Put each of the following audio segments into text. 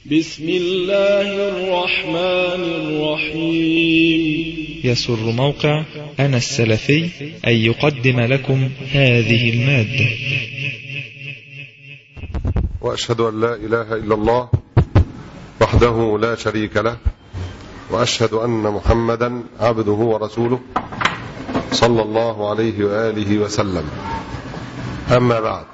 بسم الله الرحمن الرحيم. يسر موقع أنا السلفي أن يقدم لكم هذه المادة. وأشهد أن لا إله إلا الله وحده لا شريك له، وأشهد أن محمدا عبده ورسوله صلى الله عليه وآله وسلم. أما بعد،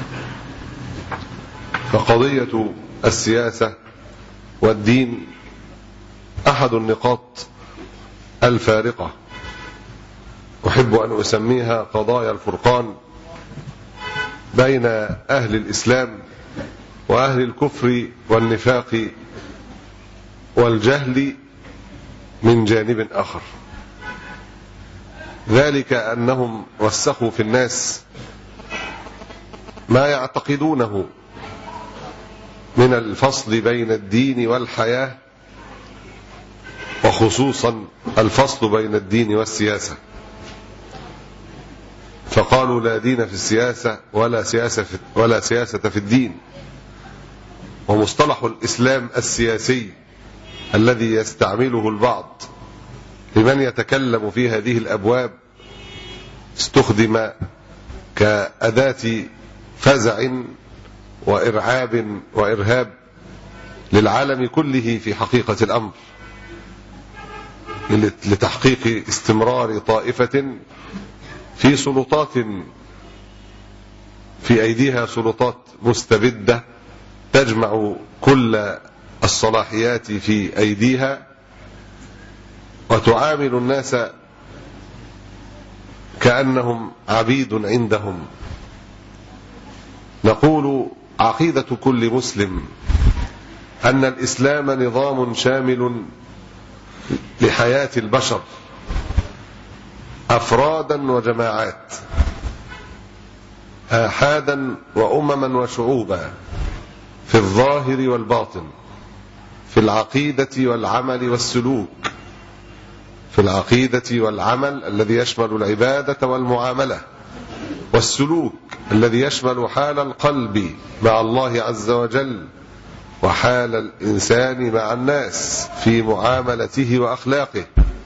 فقضية السياسة والدين أحد النقاط الفارقة، أحب أن أسميها قضايا الفرقان بين أهل الإسلام وأهل الكفر والنفاق والجهل من جانب آخر، ذلك أنهم رسخوا في الناس ما يعتقدونه من الفصل بين الدين والحياة، وخصوصا الفصل بين الدين والسياسة. فقالوا لا دين في السياسة ولا سياسة في الدين. ومصطلح الإسلام السياسي الذي يستعمله البعض لمن يتكلم في هذه الأبواب استخدم كأداة فزع وإرعاب وإرهاب للعالم كله في حقيقة الأمر، لتحقيق استمرار طائفة في سلطات في أيديها سلطات مستبدة تجمع كل الصلاحيات في أيديها، وتعامل الناس كأنهم عبيد عندهم. نقول عقيدة كل مسلم أن الإسلام نظام شامل لحياة البشر أفرادا وجماعات، آحادا وأمما وشعوبا، في الظاهر والباطن، في العقيدة والعمل والسلوك، في العقيدة والعمل الذي يشمل العبادة والمعاملة، والسلوك الذي يشمل حال القلب مع الله عز وجل وحال الإنسان مع الناس في معاملته وأخلاقه.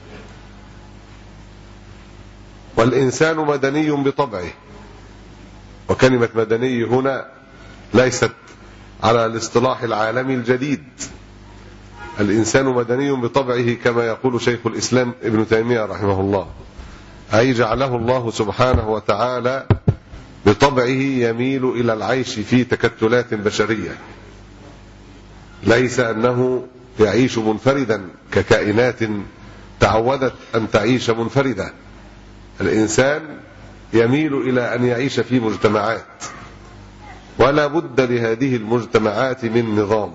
والإنسان مدني بطبعه، وكلمة مدني هنا ليست على الاصطلاح العالمي الجديد. الإنسان مدني بطبعه كما يقول شيخ الإسلام ابن تيمية رحمه الله، أي جعله الله سبحانه وتعالى بطبعه يميل إلى العيش في تكتلات بشرية، ليس أنه يعيش منفردا ككائنات تعودت أن تعيش منفردة. الإنسان يميل إلى أن يعيش في مجتمعات، ولا بد لهذه المجتمعات من نظام،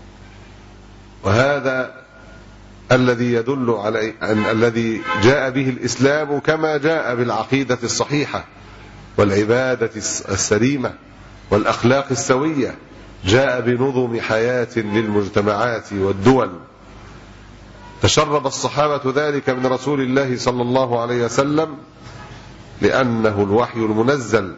وهذا الذي يدل على الذي جاء به الإسلام كما جاء بالعقيدة الصحيحة والعبادة السليمة والأخلاق السوية، جاء بنظم حياة للمجتمعات والدول. تشرب الصحابة ذلك من رسول الله صلى الله عليه وسلم لأنه الوحي المنزل.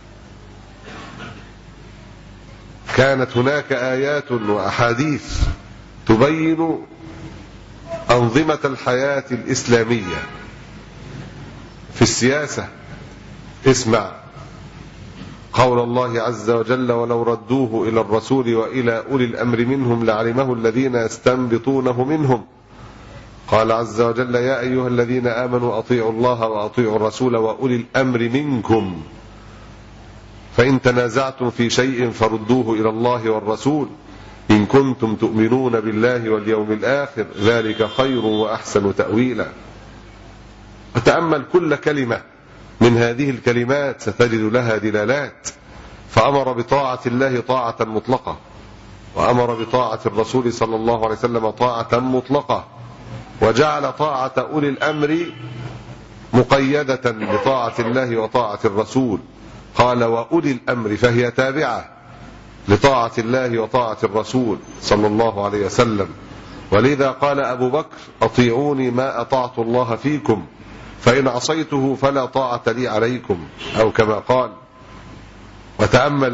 كانت هناك آيات وأحاديث تبين أنظمة الحياة الإسلامية. في السياسة اسمع قول الله عز وجل: ولو ردوه إلى الرسول وإلى أولي الأمر منهم لعلمه الذين يستنبطونه منهم. قال عز وجل: يا أيها الذين آمنوا أطيعوا الله وأطيعوا الرسول وأولي الأمر منكم فإن تنازعتم في شيء فردوه إلى الله والرسول إن كنتم تؤمنون بالله واليوم الآخر ذلك خير وأحسن تأويلا. وتأمل كل كلمة من هذه الكلمات ستجد لها دلالات. فأمر بطاعة الله طاعة مطلقة، وأمر بطاعة الرسول صلى الله عليه وسلم طاعة مطلقة، وجعل طاعة أولي الأمر مقيدة بطاعة الله وطاعة الرسول. قال: وأولي الأمر، فهي تابعة لطاعة الله وطاعة الرسول صلى الله عليه وسلم. ولذا قال أبو بكر: أطيعوني ما أطعت الله فيكم فإن عصيته فلا طاعة لي عليكم، أو كما قال. وتأمل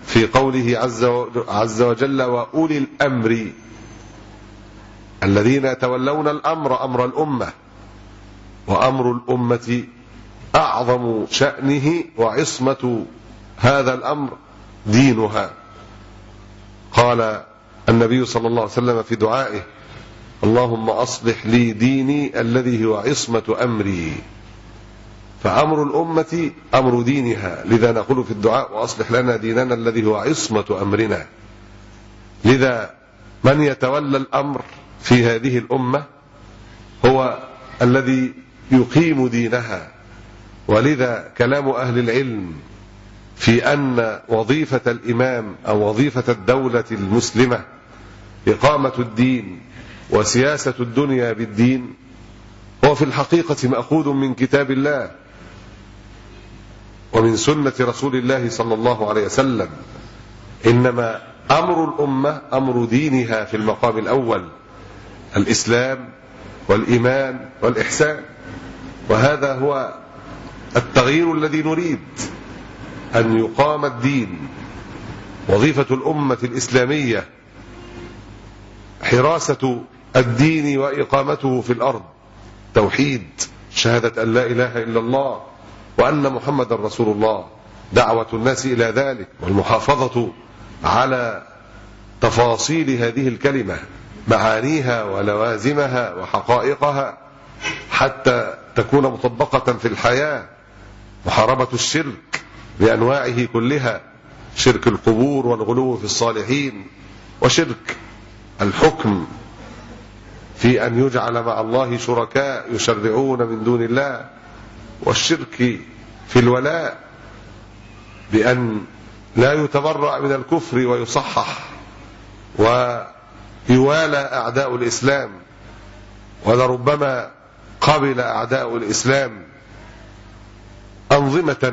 في قوله عز وجل وأولي الأمر الذين يتولون الأمر أمر الأمة، وأمر الأمة أعظم شأنه وعصمة هذا الأمر دينها. قال النبي صلى الله عليه وسلم في دعائه اللهم أصلح لي ديني الذي هو عصمة أمري، فأمر الأمة أمر دينها، لذا نقول في الدعاء وأصلح لنا ديننا الذي هو عصمة أمرنا. لذا من يتولى الأمر في هذه الأمة هو الذي يقيم دينها. ولذا كلام أهل العلم في أن وظيفة الإمام أو وظيفة الدولة المسلمة إقامة الدين وسياسة الدنيا بالدين هو في الحقيقة مأخوذ من كتاب الله ومن سنة رسول الله صلى الله عليه وسلم. إنما أمر الأمة أمر دينها في المقام الأول، الإسلام والإيمان والإحسان. وهذا هو التغيير الذي نريد، أن يقام الدين. وظيفة الأمة الإسلامية حراسة الدين وإقامته في الأرض، توحيد، شهادة أن لا إله إلا الله وأن محمد رسول الله، دعوة الناس إلى ذلك، والمحافظة على تفاصيل هذه الكلمة، معانيها ولوازمها وحقائقها حتى تكون مطبقة في الحياة. محاربة الشرك بأنواعه كلها، شرك القبور والغلو في الصالحين، وشرك الحكم في أن يجعل مع الله شركاء يشرعون من دون الله، والشرك في الولاء بأن لا يتبرأ من الكفر ويصحح ويوالى أعداء الإسلام. ولربما قبل أعداء الإسلام أنظمة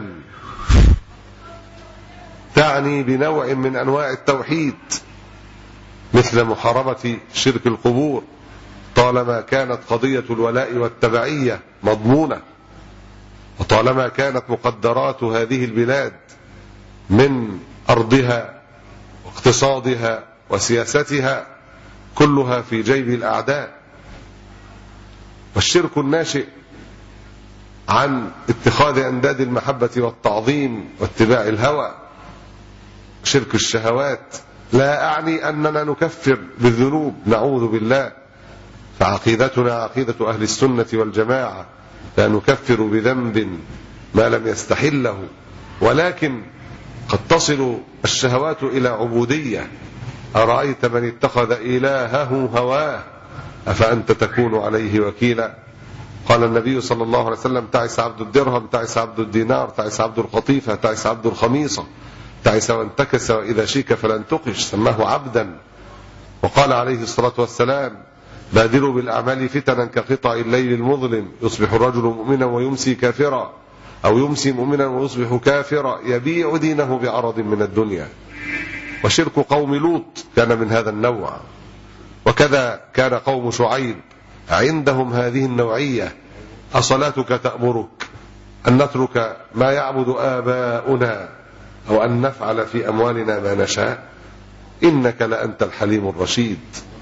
تعني بنوع من أنواع التوحيد مثل محاربة شرك القبور، طالما كانت قضية الولاء والتبعية مضمونة، وطالما كانت مقدرات هذه البلاد من أرضها واقتصادها وسياستها كلها في جيب الأعداء. والشرك الناشئ عن اتخاذ أنداد المحبة والتعظيم واتباع الهوى، شرك الشهوات. لا أعني أننا نكفر بالذنوب، نعوذ بالله، فعقيدتنا عقيدة أهل السنة والجماعة، لا نكفر بذنب ما لم يستحله، ولكن قد تصل الشهوات إلى عبودية. أرأيت من اتخذ إلهه هواه أفأنت تكون عليه وكيلا. قال النبي صلى الله عليه وسلم تعس عبد الدرهم، تعس عبد الدينار، تعس عبد القطيفة، تعس عبد الخميصة، تعس وانتكس وإذا شيك فلن تقش، سماه عبدا. وقال عليه الصلاة والسلام بادروا بالأعمال فتنا كقطع الليل المظلم، يصبح الرجل مؤمنا ويمسي كافرا، أو يمسي مؤمنا ويصبح كافرا، يبيع دينه بعرض من الدنيا. وشرك قوم لوط كان من هذا النوع، وكذا كان قوم شعيب عندهم هذه النوعية. أصلاتك تأمرك أن نترك ما يعبد آباؤنا أو أن نفعل في أموالنا ما نشاء؟ إنك لأنت الحليم الرشيد.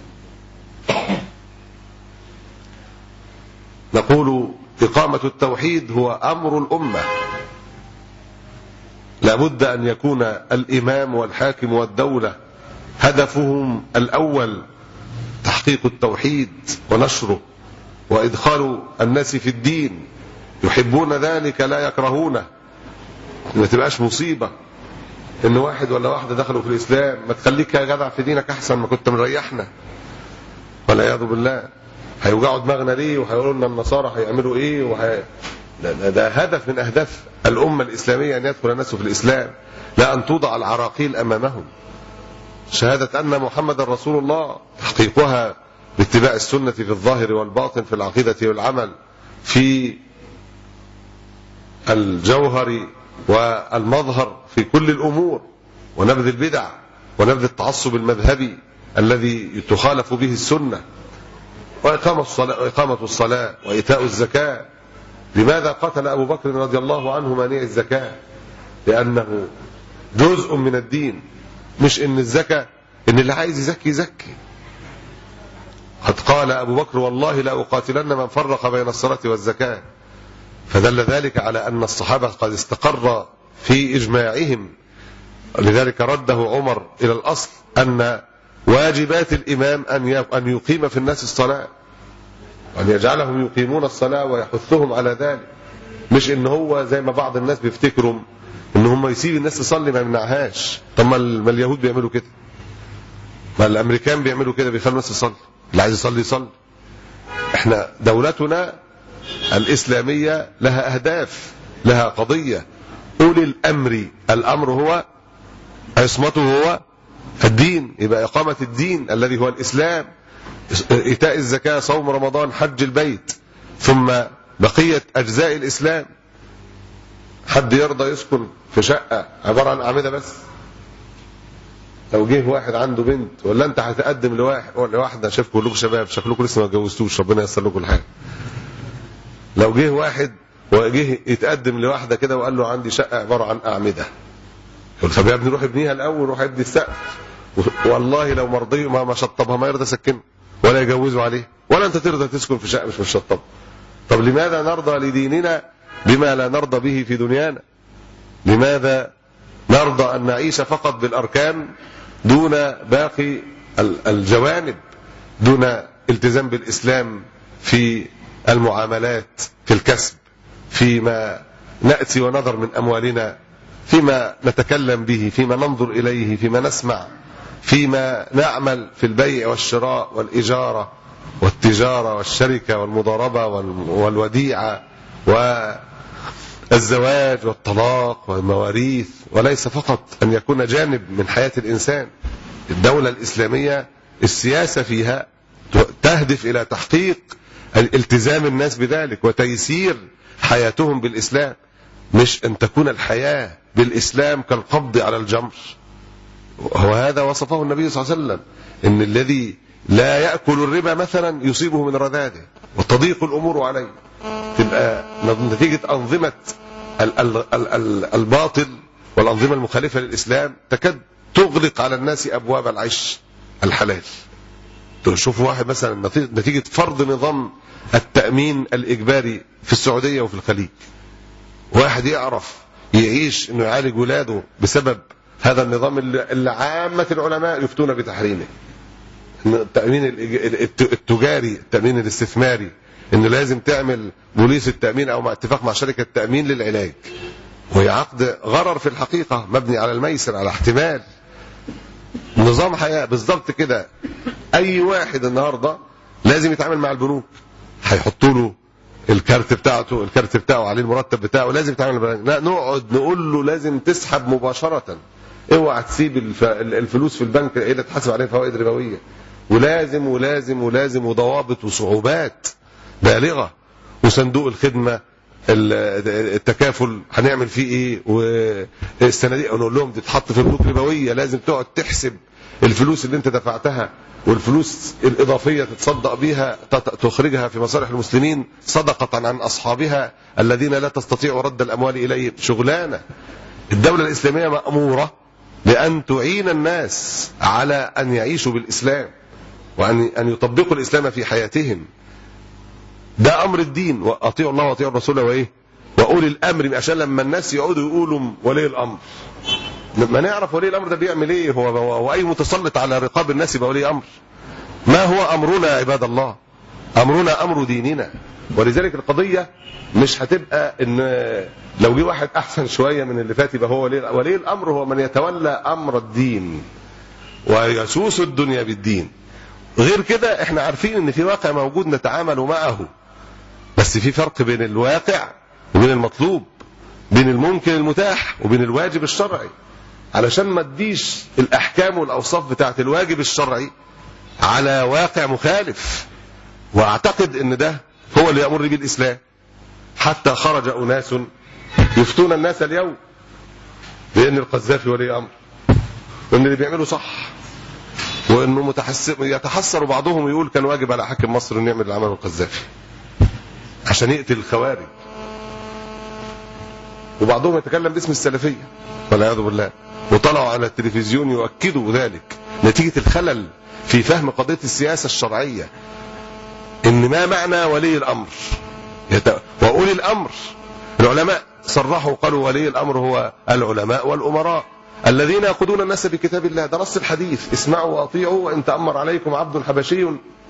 نقول إقامة التوحيد هو أمر الأمة، لابد أن يكون الإمام والحاكم والدولة هدفهم الأول تحقيق التوحيد ونشره وإدخال الناس في الدين، يحبون ذلك لا يكرهونه. ما تبقاش مصيبة إن واحد ولا واحدة دخلوا في الإسلام، ما تخليك يا جدع في دينك أحسن، ما كنت مريحنا، والعياذ بالله. هيوجعوا دماغنا ليه؟ وهيقولوا لنا النصارى هيعملوا ايه؟ ده هدف من اهداف الامه الاسلاميه ان يدخل الناس في الاسلام، لا ان توضع العراقيل امامهم. شهاده ان محمد رسول الله تحقيقها باتباع السنه في الظاهر والباطن، في العقيده والعمل، في الجوهر والمظهر، في كل الامور، ونبذ البدع ونبذ التعصب المذهبي الذي تخالف به السنه، وإقامة الصلاة وإيتاء الزكاة. لماذا قتل أبو بكر رضي الله عنه مانع الزكاة؟ لأنه جزء من الدين، مش ان الزكاة ان اللي عايز يزكي يزكي. قد قال أبو بكر والله لا أقاتلن من فرق بين الصلاة والزكاة، فدل ذلك على أن الصحابة قد استقر في إجماعهم. لذلك رده عمر إلى الأصل أن واجبات الإمام أن يقيم في الناس الصلاة، وأن يجعلهم يقيمون الصلاة ويحثهم على ذلك، مش إن هو زي ما بعض الناس بيفتكروا إن هم يسيب الناس تصلي ما يمنعهاش. طب ما اليهود بيعملوا كده، ما الأمريكان بيعملوا كده، بيخلوا الناس تصلي، اللي عايز يصلي يصلي. احنا دولتنا الإسلامية لها أهداف، لها قضية. أولي الأمر، الأمر هو عصمته هو الدين، يبقى إقامة الدين الذي هو الإسلام، إيتاء الزكاة، صوم رمضان، حج البيت، ثم بقية أجزاء الإسلام. حد يرضى يسكن في شقة عبارة عن أعمدة بس؟ لو جه واحد عنده بنت، ولا انت هتقدم لواحده، شايفكم كلكم شباب شكلكم لسه ما اتجوزتوش، ربنا ييسر لكم الحال. لو جه واحد وجه يتقدم لواحده كده وقال له عندي شقه عباره عن اعمده، يقول طب يا ابني روح ابنيها الاول، روح ابني السقف. والله لو مرضي ما شطبها ما يرضى يسكنها ولا يجوزوا عليه، ولا انت ترضى تسكن في شقه مش مشطبه. طب لماذا نرضى لديننا بما لا نرضى به في دنيانا؟ لماذا نرضى ان نعيش فقط بالاركان دون باقي الجوانب، دون التزام بالإسلام في المعاملات، في الكسب، فيما نأتي ونظر من أموالنا، فيما نتكلم به، فيما ننظر إليه، فيما نسمع، فيما نعمل في البيع والشراء والإجارة والتجارة والشركة والمضاربة والوديعة والزواج والطلاق والمواريث، وليس فقط أن يكون جانب من حياة الإنسان. الدولة الإسلامية السياسة فيها تهدف إلى تحقيق الالتزام الناس بذلك وتيسير حياتهم بالإسلام، مش أن تكون الحياة بالإسلام كالقبض على الجمر. وهذا وصفه النبي صلى الله عليه وسلم، إن الذي لا يأكل الربا مثلا يصيبه من رذاذه وتضيق الأمور عليه. تبقى نتيجة أنظمة الباطل والأنظمة المخالفة للإسلام تكاد تغلق على الناس أبواب العيش الحلال. تشوفوا واحد مثلا نتيجة فرض نظام التأمين الإجباري في السعودية وفي الخليج، واحد يعرف يعيش انه يعالج ولاده بسبب هذا النظام اللي عامة العلماء يفتون بتحريمه. التأمين التجاري، التأمين الاستثماري، انه لازم تعمل بوليس التأمين او مع اتفاق مع شركة تأمين للعلاج، وهي عقد غرر في الحقيقة مبني على الميسر، على احتمال. نظام حياة بالضبط كده. اي واحد النهاردة لازم يتعامل مع البنوك، هيحطوا له الكارت بتاعه عليه المرتب بتاعه، لازم يتعامل. لا نقعد نقول له لازم تسحب مباشرة، اوعى تسيب الفلوس في البنك اللي تحاسب عليه فوائد ربوية، ولازم ولازم ولازم، وضوابط وصعوبات بالغة. وصندوق الخدمة التكافل هنعمل فيه ايه، والصناديق نقول لهم تتحط في بنوك ربوية، لازم تقعد تحسب الفلوس اللي انت دفعتها والفلوس الإضافية تتصدق بها، تخرجها في مصالح المسلمين صدقة عن أصحابها الذين لا تستطيع رد الأموال إليه. شغلانة. الدولة الإسلامية مأمورة بأن تعين الناس على أن يعيشوا بالإسلام وأن يطبقوا الإسلام في حياتهم. ده أمر الدين، وأطيعوا الله وأطيعوا الرسول وإيه وأولي الأمر، عشان لما الناس يقعدوا يقولوا ولي الأمر، لما نعرف ولي الأمر ده بيعمل إيه، هو أي متسلط على رقاب الناس يبقى ولي أمر. ما هو أمرنا يا عباد الله؟ أمرنا أمر ديننا. ولذلك القضية مش هتبقى إن لو جه واحد أحسن شوية من اللي فات يبقى هو ولي الأمر. هو من يتولى أمر الدين ويسوس الدنيا بالدين. غير كده احنا عارفين ان في واقع موجود نتعامل معه، بس في فرق بين الواقع وبين المطلوب، بين الممكن المتاح وبين الواجب الشرعي، علشان ما تديش الأحكام والأوصاف بتاعت الواجب الشرعي على واقع مخالف. واعتقد ان ده هو اللي يأمر به الإسلام. حتى خرج أناس يفتون الناس اليوم بأن القذافي ولي أمر، وأن اللي بيعمله صح، وأنه يتحسر بعضهم ويقول كان واجب على حاكم مصر أن يعمل اللي عمله القذافي عشان يقتل الخوارج. وبعضهم يتكلم باسم السلفية والعياذ بالله، وطلعوا على التلفزيون يؤكدوا ذلك نتيجة الخلل في فهم قضية السياسة الشرعية. إن ما معنى ولي الأمر؟ وأولي الأمر العلماء صرحوا قالوا ولي الأمر هو العلماء والأمراء الذين يقودون الناس بكتاب الله. ده نص الحديث: اسمعوا وأطيعوا وإن تأمر عليكم عبد حبشي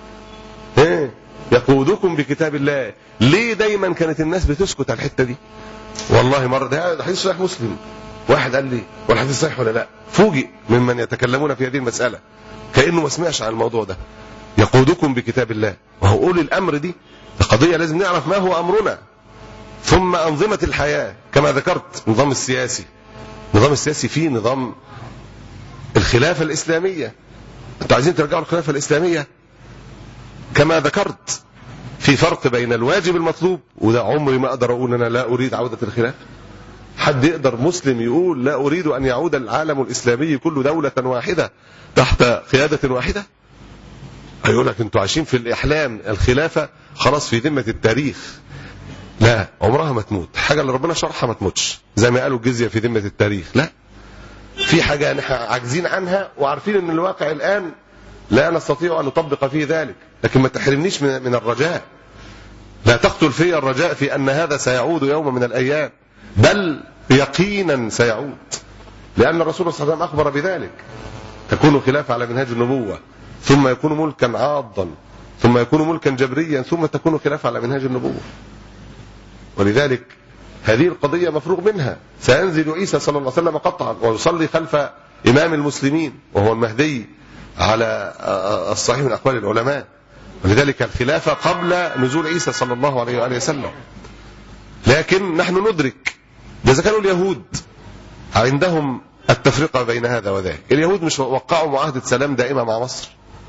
يقودكم بكتاب الله. ليه دايما كانت الناس بتسكت على الحتة دي؟ والله مرة، ده حديث صحيح مسلم، واحد قال لي والحديث صحيح ولا لا؟ فوجئ ممن يتكلمون في هذه المسألة كأنه ما سمعش عن الموضوع ده. يقودكم بكتاب الله، وهو أولي الأمر دي قضية لازم نعرف ما هو أمرنا. ثم أنظمة الحياة كما ذكرت، النظام السياسي فيه نظام الخلافة الإسلامية. أنتوا عايزين ترجعوا الخلافة الإسلامية كما ذكرت، في فرق بين الواجب المطلوب، وده عمري ما أقدر أقول أنا لا أريد عودة الخلافة. حد يقدر مسلم يقول لا أريد أن يعود العالم الإسلامي كله دولة واحدة تحت قيادة واحدة؟ هيقول لك أنتوا عايشين في الإحلام، الخلافة خلاص في ذمة التاريخ. لا، عمرها ما تموت. حاجة اللي ربنا شرحها ما تموتش، زي ما قالوا الجزية في ذمة التاريخ. لا، في حاجة نحن عاجزين عنها وعارفين أن الواقع الآن لا نستطيع أن نطبق فيه ذلك، لكن ما تحرمنيش من الرجاء. لا تقتل في الرجاء في أن هذا سيعود يوم من الأيام، بل يقينا سيعود، لأن الرسول صلى الله عليه وسلم أخبر بذلك: تكون خلافة على منهاج النبوة، ثم يكون ملكا عاضا، ثم يكون ملكا جبريا، ثم تكون خلافة على منهاج النبوة. ولذلك هذه القضية مفروغ منها. سينزل عيسى صلى الله عليه وسلم قطعا ويصلي خلف إمام المسلمين وهو المهدي على الصحيح من أقوال العلماء. ولذلك الخلافة قبل نزول عيسى صلى الله عليه وآله وسلم. لكن نحن ندرك إذا كانوا اليهود عندهم التفرقة بين هذا وذاك، اليهود مش وقعوا معاهدة سلام دائمة مع مصر؟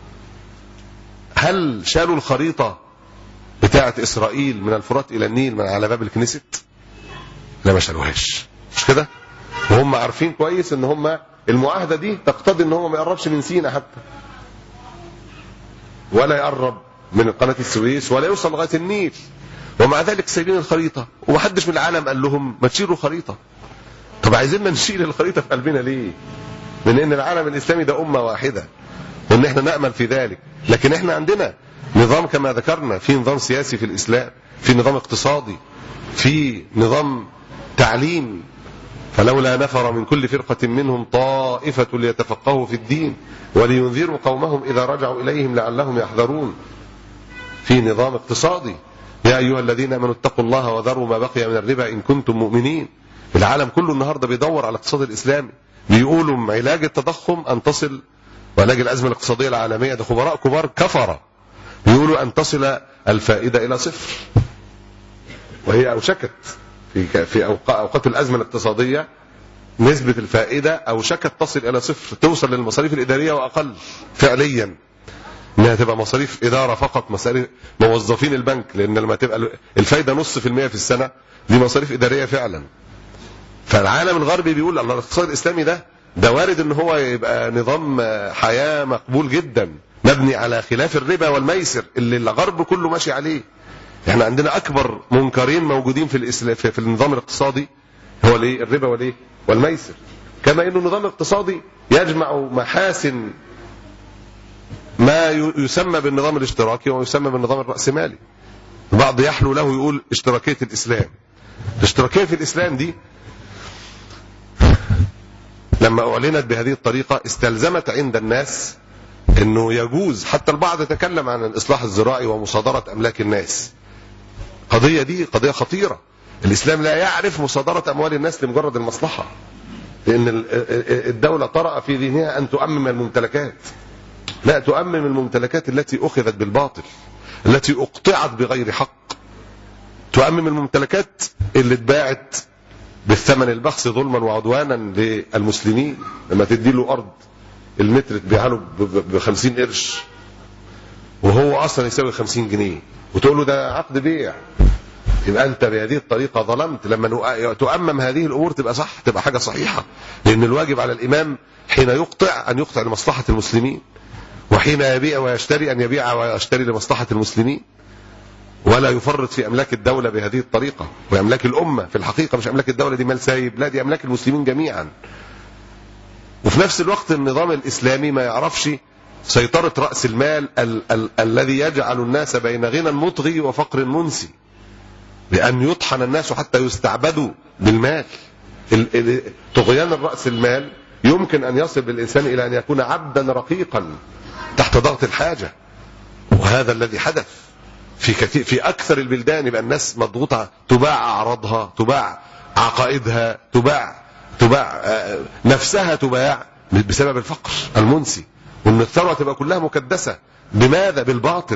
هل شالوا الخريطة بتاعة إسرائيل من الفرات إلى النيل من على باب الكنيست؟ لا، ما شالوهاش، مش كده؟ وهم عارفين كويس ان هم المعاهدة دي تقتضي ان هم ما يقربش من سينا حتى، ولا يقرب من قناة السويس، ولا يوصل لغاية النيل، ومع ذلك سايبين الخريطة، ومحدش من العالم قال لهم ما تشيلوا الخريطة. طب عايزين نشيل الخريطة في قلبنا ليه؟ من ان العالم الإسلامي ده أمة واحدة، وان احنا نأمل في ذلك. لكن احنا عندنا نظام كما ذكرنا، في نظام سياسي في الإسلام، في نظام اقتصادي، في نظام تعليم. فلولا نفر من كل فرقة منهم طائفة ليتفقهوا في الدين ولينذروا قومهم إذا رجعوا إليهم لعلهم يحذرون. في نظام اقتصادي: يا أيها الذين آمنوا اتقوا الله وذروا ما بقي من الربا إن كنتم مؤمنين. العالم كله النهاردة بيدور على الاقتصاد الإسلامي، بيقولوا علاج التضخم أن تصل، وعلاج الأزمة الاقتصادية العالمية، ده خبراء كبار كفرة بيقولوا أن تصل الفائدة إلى صفر، وهي أوشكت في أوقات الأزمة الاقتصادية. نسبة الفائدة أوشكت تصل إلى صفر، توصل للمصاريف الإدارية وأقل فعليا، إنها تبقى مصاريف إدارة فقط، مصاريف موظفين البنك، لأن لما تبقى الفائدة 0.5% في السنة دي مصاريف إدارية فعلا. فالعالم الغربي بيقول الله الاقتصاد الإسلامي ده وارد إن هو يبقى نظام حياة مقبول جدا، مبني على خلاف الربا والميسر اللي الغرب كله ماشي عليه. احنا عندنا أكبر منكرين موجودين في النظام الاقتصادي هو الربا والميسر. كما إنه النظام الاقتصادي يجمع محاسن ما يسمى بالنظام الاشتراكي ويسمى بالنظام الرأسمالي. البعض يحلو له يقول اشتراكية الإسلام. الاشتراكية في الإسلام دي لما أعلنت بهذه الطريقة استلزمت عند الناس أنه يجوز، حتى البعض يتكلم عن الإصلاح الزراعي ومصادرة أملاك الناس. قضية دي قضية خطيرة. الإسلام لا يعرف مصادرة أموال الناس لمجرد المصلحة، لأن الدولة طرأ في ذهنها أن تؤمم الممتلكات. لا، تؤمم الممتلكات التي أخذت بالباطل، التي أقطعت بغير حق. تؤمم الممتلكات اللي اتباعت بالثمن البخس ظلما وعدوانا للمسلمين. لما تدي له أرض المتر تبيعها له ب50 قرش وهو أصلا يساوي 50 جنيه وتقول له ده عقد بيع، يبقى أنت بهذه الطريقة ظلمت. لما تؤمم هذه الأمور تبقى صح، تبقى حاجة صحيحة، لأن الواجب على الإمام حين يقطع أن يقطع لمصلحة المسلمين، وحين يبيع ويشتري أن يبيع ويشتري لمصلحة المسلمين. ولا يفرط في أملاك الدولة بهذه الطريقة وأملاك الأمة. في الحقيقة مش أملاك الدولة دي مال سايب، لا، دي أملاك المسلمين جميعا. وفي نفس الوقت النظام الإسلامي ما يعرفش سيطرة رأس المال الذي يجعل الناس بين غنى مطغي وفقر منسي، بأن يطحن الناس حتى يستعبدوا بالمال. طغيان الرأس المال يمكن أن يصل بالإنسان إلى أن يكون عبدا رقيقا تحت ضغط الحاجة، وهذا الذي حدث في أكثر البلدان. يبقى الناس مضغوطة، تباع أعراضها، تباع عقائدها، تباع نفسها، تباع بسبب الفقر المنسي، وأن الثروة تبقى كلها مكدسة. بماذا؟ بالباطل.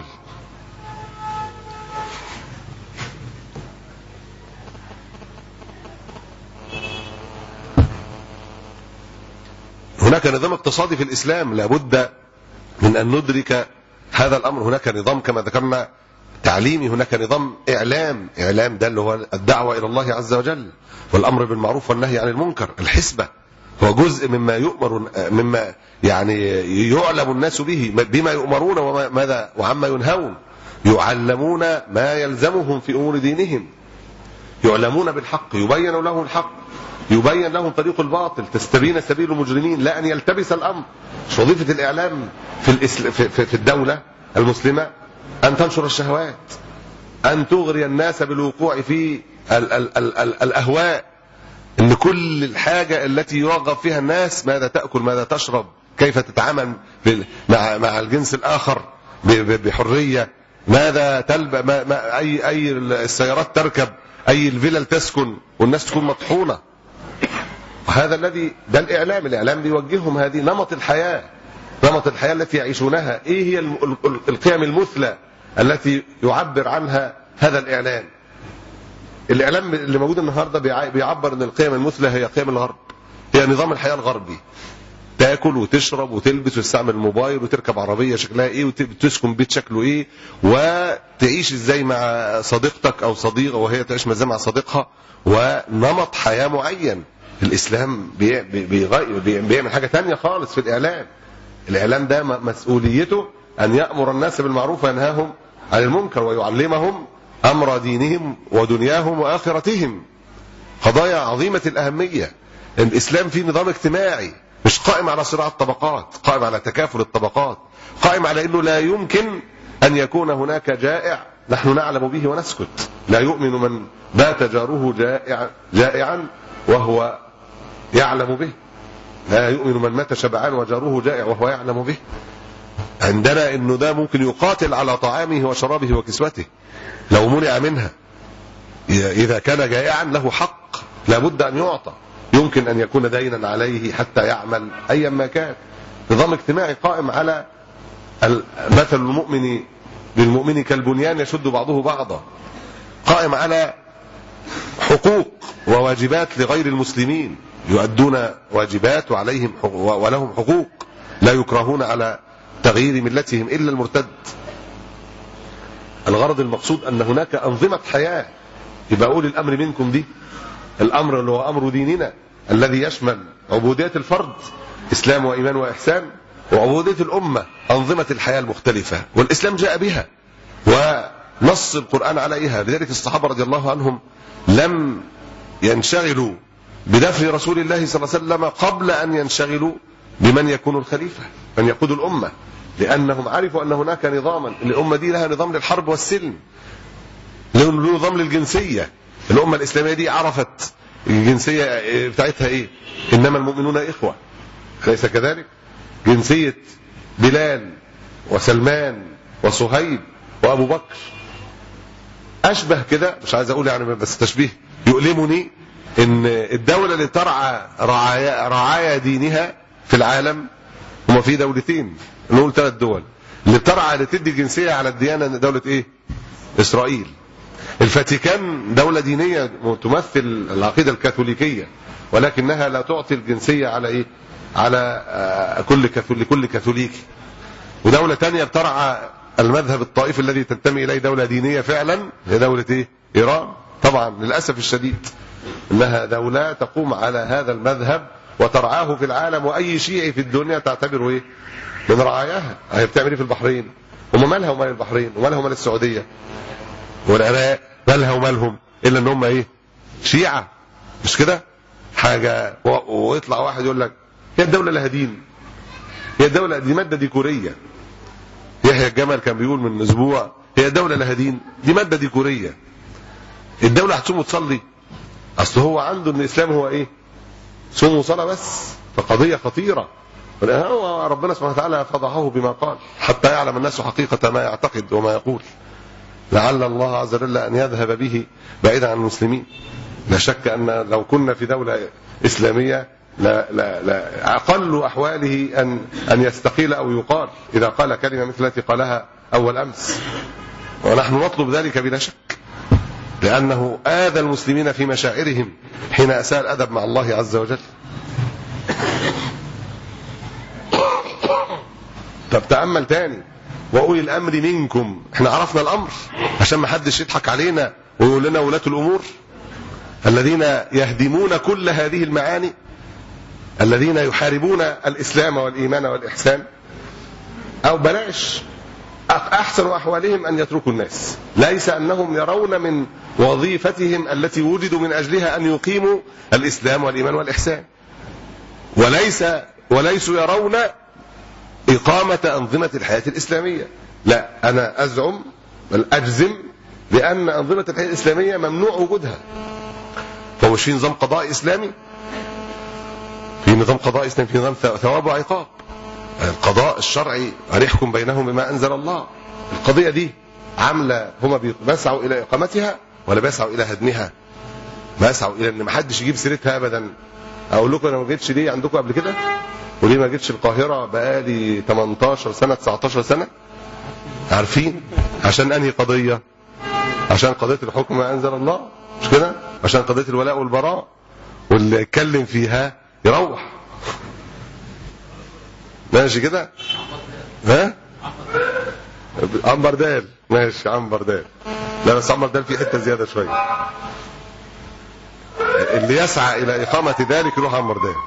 هناك نظام اقتصادي في الإسلام لابد من أن ندرك هذا الأمر. هناك نظام كما ذكرنا تعليمي، هناك نظام إعلام ده اللي هو الدعوة إلى الله عز وجل والأمر بالمعروف والنهي عن المنكر. الحسبة هو جزء مما يؤمر، مما يعني يعلم الناس به، بما يؤمرون وماذا وعما ينهون. يعلمون ما يلزمهم في أمور دينهم، يعلمون بالحق، يبين لهم الحق، يبين لهم طريق الباطل، تستبين سبيل المجرمين، لا أن يلتبس الأمر. مش وظيفة الإعلام في الدولة المسلمة أن تنشر الشهوات، أن تغري الناس بالوقوع في الأهواء، أن كل الحاجة التي يرغب فيها الناس، ماذا تأكل، ماذا تشرب، كيف تتعامل مع الجنس الآخر بحرية، ماذا تلبس، أي السيارات تركب، أي الفلل تسكن، والناس تكون مطحونة. وهذا ده الإعلام بيوجههم هذه نمط الحياة التي يعيشونها. إيه هي القيم المثلى التي يعبر عنها هذا الإعلام اللي موجود النهاردة بيعبر أن القيم المثلى هي قيم الغرب، هي نظام الحياة الغربي. تاكل وتشرب وتلبس وتستعمل الموبايل وتركب عربية شكلها ايه وتسكن بيت شكله ايه وتعيش ازاي مع صديقتك او صديقة وهي تعيش ازاي مع صديقها، ونمط حياة معين. الاسلام بيعمل حاجة تانية خالص في الاعلام ده مسؤوليته ان يأمر الناس بالمعروف وينهاهم عن المنكر ويعلمهم امر دينهم ودنياهم واخرتهم. قضايا عظيمة الاهمية. الاسلام فيه نظام اجتماعي مش قائم على صراع الطبقات، قائم على تكافل الطبقات، قائم على انه لا يمكن ان يكون هناك جائع نحن نعلم به ونسكت. لا يؤمن من بات جاره جائعا وهو يعلم به، لا يؤمن من مات شبعان وجاره جائع وهو يعلم به. عندنا انه ده ممكن يقاتل على طعامه وشرابه وكسوته لو منع منها. اذا كان جائعا له حق لابد ان يعطى، يمكن أن يكون دينا عليه حتى يعمل أيا ما كان. نظام اجتماعي قائم على مثل المؤمن للمؤمن كالبنيان يشد بعضه بعضا، قائم على حقوق وواجبات لغير المسلمين، يؤدون واجبات وعليهم ولهم حقوق، لا يكرهون على تغيير ملتهم إلا المرتد. الغرض المقصود أن هناك أنظمة حياة. يبقى أولي الأمر منكم دي الأمر اللي هو أمر ديننا الذي يشمل عبودية الفرد إسلام وإيمان وإحسان، وعبودية الأمة أنظمة الحياة المختلفة، والإسلام جاء بها ونص القرآن عليها. لذلك الصحابة رضي الله عنهم لم ينشغلوا بدفن رسول الله صلى الله عليه وسلم قبل أن ينشغلوا بمن يكون الخليفة، من يقود الأمة، لأنهم عرفوا أن هناك نظاما. الأمة دي لها نظام للحرب والسلم، له نظام للجنسية. الأمة الإسلامية دي عرفت الجنسية بتاعتها إيه؟ إنما المؤمنون إخوة، ليس كذلك؟ جنسية بلال وسلمان وصهيب وأبو بكر أشبه كده، مش عايز أقول يعني بس تشبيه يؤلمني، إن الدولة اللي ترعى رعايا دينها في العالم هما في دولتين، نقول 3 دول اللي ترعى اللي تدي الجنسية على الديانة. دولة إيه؟ إسرائيل. الفاتيكان دولة دينية تمثل العقيدة الكاثوليكية، ولكنها لا تعطي الجنسية على إيه؟ على كل كاثوليكي. ودولة تانية بترعى المذهب الطائفي الذي تنتمي إليه، دولة دينية فعلا، هي دولة إيه؟ إيران. طبعا للأسف الشديد إنها دولة تقوم على هذا المذهب وترعاه في العالم، وأي شيعي في الدنيا تعتبره إيه؟ من رعاياها. هي بتعمل إيه في البحرين؟ وما مالها ومال البحرين؟ وما لها ومال السعودية؟ والعراق مالها ومالهم الا ان هم ايه؟ شيعة، مش كده؟ حاجة ويطلع واحد يقول لك هي الدولة لها دين، هي الدولة دي مادة ديكورية. يحيى الجمل كان بيقول من اسبوع هي الدولة لها دين، دي مادة ديكورية. الدولة هتصوم وتصلي؟ اصل هو عنده ان الاسلام هو ايه؟ صوم وصلاة بس، فقضية خطيرة. هو ربنا سبحانه وتعالى فضحه بما قال حتى يعلم الناس حقيقة ما يعتقد وما يقول، لعل الله عز وجل أن يذهب به بعيدا عن المسلمين. لا شك أن لو كنا في دولة إسلامية لا أقل أحواله أن يستقيل أو يقال إذا قال كلمة مثل التي قالها أول أمس، ونحن نطلب ذلك بلا شك، لأنه آذى المسلمين في مشاعرهم حين أساء الأدب مع الله عز وجل. طب تأمل تاني، وأولي الأمر منكم، احنا عرفنا الأمر عشان ما حدش يضحك علينا ويقول لنا ولاة الأمور الذين يهدمون كل هذه المعاني، الذين يحاربون الإسلام والإيمان والإحسان. أو بلاش، أحسن أحوالهم أن يتركوا الناس، ليس أنهم يرون من وظيفتهم التي وجدوا من أجلها أن يقيموا الإسلام والإيمان والإحسان، وليسوا يرون إقامة أنظمة الحياة الإسلامية. لا، أنا أزعم بل أجزم بأن أنظمة الحياة الإسلامية ممنوع وجودها. فمش في نظام قضاء إسلامي، في نظام قضاء إسلامي، في نظام ثواب وعقاب. القضاء الشرعي أن يحكم بينهم بما أنزل الله. القضية دي عاملة هما بيسعوا إلى إقامتها ولا بيسعوا إلى هدمها؟ بيسعوا إلى أن ما حدش يجيب سيرتها أبدا. أقول لكم أنا ما جيتش ليه عندكم قبل كده؟ وليه ما جيتش القاهرة بقالي 18 سنة 19 سنة؟ عارفين؟ عشان أنهي قضية؟ عشان قضية الحكم ما أنزل الله، مش كده؟ عشان قضية الولاء والبراء، واللي يتكلم فيها يروح. ماشي كده؟ ها؟ عنبر دال، ماشي عنبر دال. لا بس عنبر دال في حتة زيادة شوية. اللي يسعى إلى إقامة ذلك يروح عنبر دال.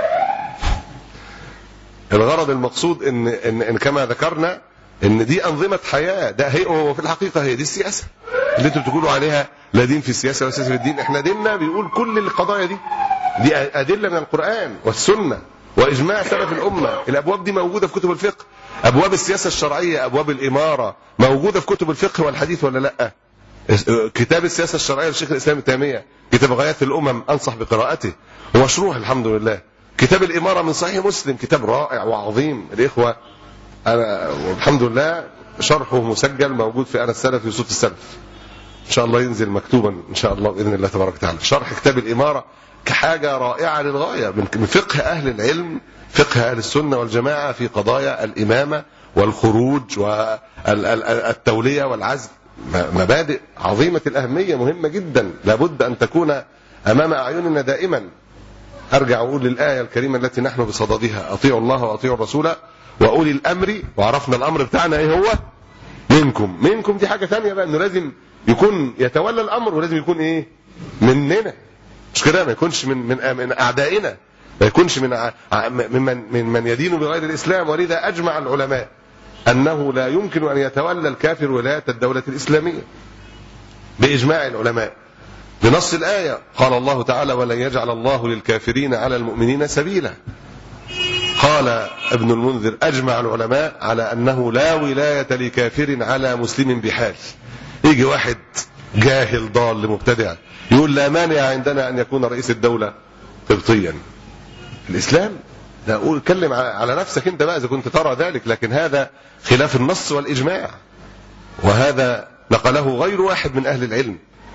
الغرض المقصود إن كما ذكرنا إن دي أنظمة حياة، ده هي في الحقيقة هي دي السياسة اللي انتوا بتقولوا عليها لا دين في السياسة ولا سياسة في الدين. احنا ديننا بيقول كل القضايا دي أدلة من القرآن والسنة وإجماع سلف الأمة. الأبواب دي موجودة في كتب الفقه، أبواب السياسة الشرعية، أبواب الإمارة موجودة في كتب الفقه والحديث ولا لأ؟ كتاب السياسة الشرعية للشيخ الإسلام ابن تيمية، كتاب غايات الأمم أنصح بقراءته ومشروح الحمد لله. كتاب الإمارة من صحيح مسلم كتاب رائع وعظيم. الإخوة أنا والحمد لله شرحه مسجل موجود في أنا السلف في صوت السلف، إن شاء الله ينزل مكتوبا إن شاء الله بإذن الله تبارك وتعالى. شرح كتاب الإمارة كحاجة رائعة للغاية من فقه أهل العلم، فقه أهل السنة والجماعة في قضايا الإمامة والخروج والتولية والعزل. مبادئ عظيمة الأهمية مهمة جدا لابد أن تكون أمام أعيننا دائما. أرجع أقول للآية الكريمة التي نحن بصددها: أطيعوا الله وأطيعوا الرسول وأولي الأمر. وعرفنا الأمر بتاعنا إيه هو؟ منكم دي حاجة ثانية بقى، إنه لازم يكون يتولى الأمر ولازم يكون إيه؟ مننا، مش كده؟ ما يكونش من أعدائنا، ما يكونش من يدين بغير الإسلام. ولذا أجمع العلماء أنه لا يمكن أن يتولى الكافر ولاية الدولة الإسلامية بإجماع العلماء بنص الآية. قال الله تعالى: ولن يجعل الله للكافرين على المؤمنين سبيلا. قال ابن المنذر: أجمع العلماء على أنه لا ولاية لكافر على مسلم بحال. يجي واحد جاهل ضال مبتدع يقول: لا مانع عندنا أن يكون رئيس الدولة قبطيا. الإسلام لا أقول اتكلم على نفسك أنت بقى إذا كنت ترى ذلك، لكن هذا خلاف النص والإجماع، وهذا نقله غير واحد من أهل العلم،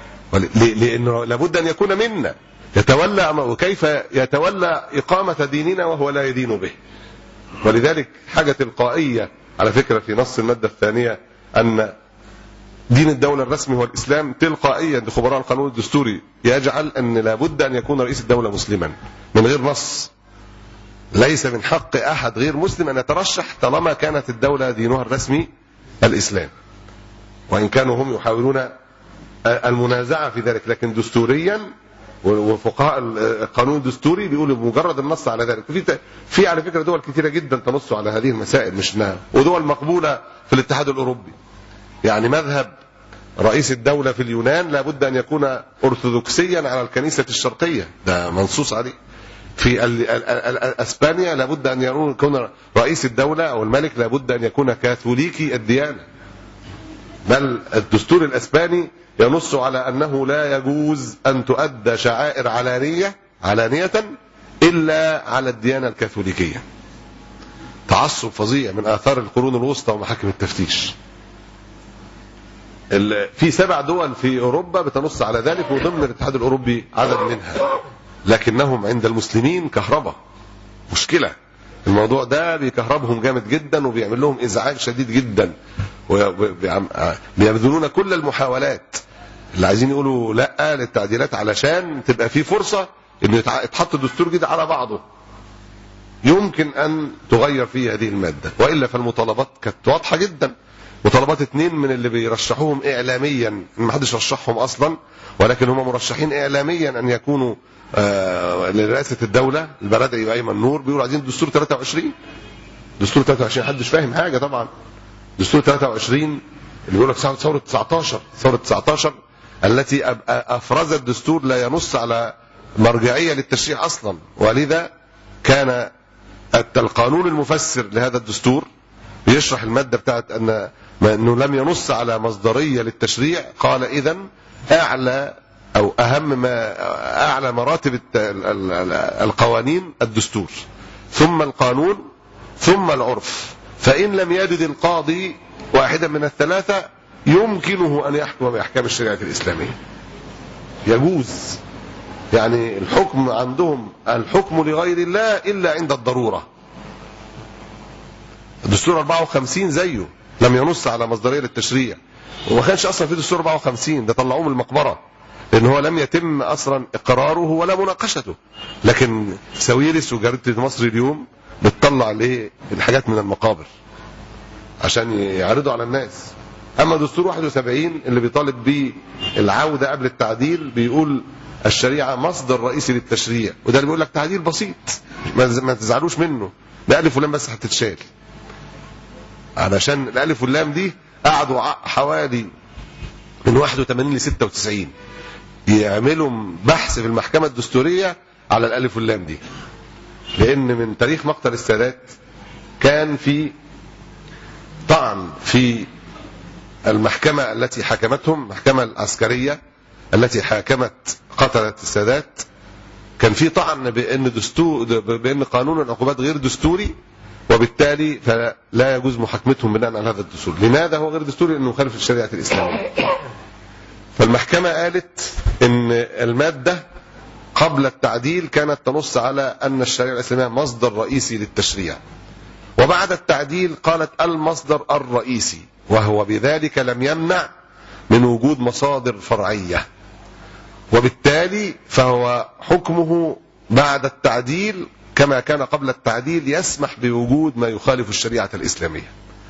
لأنه لابد أن يكون منا يتولى. وكيف يتولى إقامة ديننا وهو لا يدين به؟ ولذلك حاجة تلقائية على فكرة في نص المادة الثانية أن دين الدولة الرسمي هو الإسلام. تلقائيا خبراء القانون الدستوري يجعل أن لابد أن يكون رئيس الدولة مسلما من غير نص. ليس من حق أحد غير مسلم أن يترشح طالما كانت الدولة دينها الرسمي الإسلام، وإن كانوا هم يحاولون المنازعة في ذلك، لكن دستوريا وفقهاء القانون الدستوري بيقولوا بمجرد النص على ذلك. في على فكرة دول كثيرة جدا تنص على هذه المسائل، مش ودول مقبولة في الاتحاد الأوروبي. يعني مذهب رئيس الدولة في اليونان لابد أن يكون أرثوذكسيا على الكنيسة الشرقية، ده منصوص عليه. في أسبانيا لابد أن يكون رئيس الدولة أو الملك لابد أن يكون كاثوليكي الديانة، بل الدستور الأسباني ينص على أنه لا يجوز أن تؤدى شعائر علانية إلا على الديانة الكاثوليكية. تعصب فظيع من آثار القرون الوسطى ومحاكم التفتيش. في 7 دول في أوروبا بتنص على ذلك، وضمن الاتحاد الأوروبي عدد منها، لكنهم عند المسلمين كهرباء. مشكلة الموضوع ده بيكهربهم جامد جدا وبيعمل لهم إزعاج شديد جدا، وبيبذلون كل المحاولات اللي عايزين يقولوا لا للتعديلات علشان تبقى في فرصة انه يتحط الدستور جديد على بعضه يمكن ان تغير فيه هذه المادة. وإلا فالمطالبات كانت واضحة جدا. مطالبات 2 من اللي بيرشحوهم اعلاميا، ما حدش رشحهم اصلا، ولكن هم مرشحين اعلاميا ان يكونوا لرئاسة الدولة، البرادعي وايمن نور، بيقولوا عايزين دستور 23. دستور 23 حدش فاهم حاجة طبعا. دستور 23 اللي بيقول لك ثورة 19 التي افرزت دستور لا ينص على مرجعية للتشريع اصلا، ولذا كان القانون المفسر لهذا الدستور بيشرح المادة بتاعت انه لم ينص على مصدرية للتشريع. قال اذن اعلى او اعلى مراتب القوانين الدستور، ثم القانون، ثم العرف، فان لم يجد القاضي واحدا من الثلاثة يمكنه ان يحكم باحكام الشريعة الاسلامية. يجوز يعني الحكم عندهم الحكم لغير الله الا عند الضرورة. الدستور 54 زيه لم ينص على مصدرية للتشريع، وما كانش اصلا في دستور 54، ده طلعوه من المقبرة لان هو لم يتم اصلا اقراره ولا مناقشته. لكن سويرس وجريدة مصر اليوم بتطلع ليه الحاجات من المقابر عشان يعرضوا على الناس. اما دستور 71 اللي بيطالب بيه العودة قبل التعديل بيقول الشريعة مصدر رئيسي للتشريع، وده اللي بيقول لك تعديل بسيط ما تزعلوش منه، ده الف ولام بس هتتشال. علشان الالف واللام دي قعدوا حوالي من 81 ل 96 يعملوا بحث في المحكمة الدستورية على الالف واللام دي، لان من تاريخ مقتل السادات كان في طعن في المحكمة التي حكمتهم، المحكمة العسكرية التي حاكمت قتلة السادات، كان في طعن بأن قانون العقوبات غير دستوري، وبالتالي فلا يجوز محاكمتهم بناء على هذا الدستور. لماذا هو غير دستوري؟ لأنه مخالف الشريعة الإسلامية. فالمحكمة قالت ان المادة قبل التعديل كانت تنص على أن الشريعة الإسلامية مصدر رئيسي للتشريع، وبعد التعديل قالت المصدر الرئيسي، وهو بذلك لم يمنع من وجود مصادر فرعية، وبالتالي فهو حكمه بعد التعديل كما كان قبل التعديل يسمح بوجود ما يخالف الشريعة الإسلامية.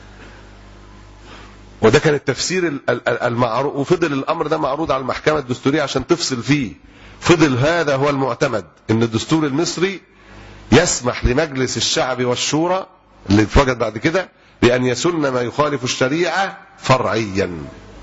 وده كان التفسير المعروض، وفضل الأمر ده معروض على المحكمة الدستورية عشان تفصل فيه. فضل هذا هو المعتمد، ان الدستور المصري يسمح لمجلس الشعب والشورى اللي اتوجد بعد كده بأن يسن ما يخالف الشريعة فرعيا،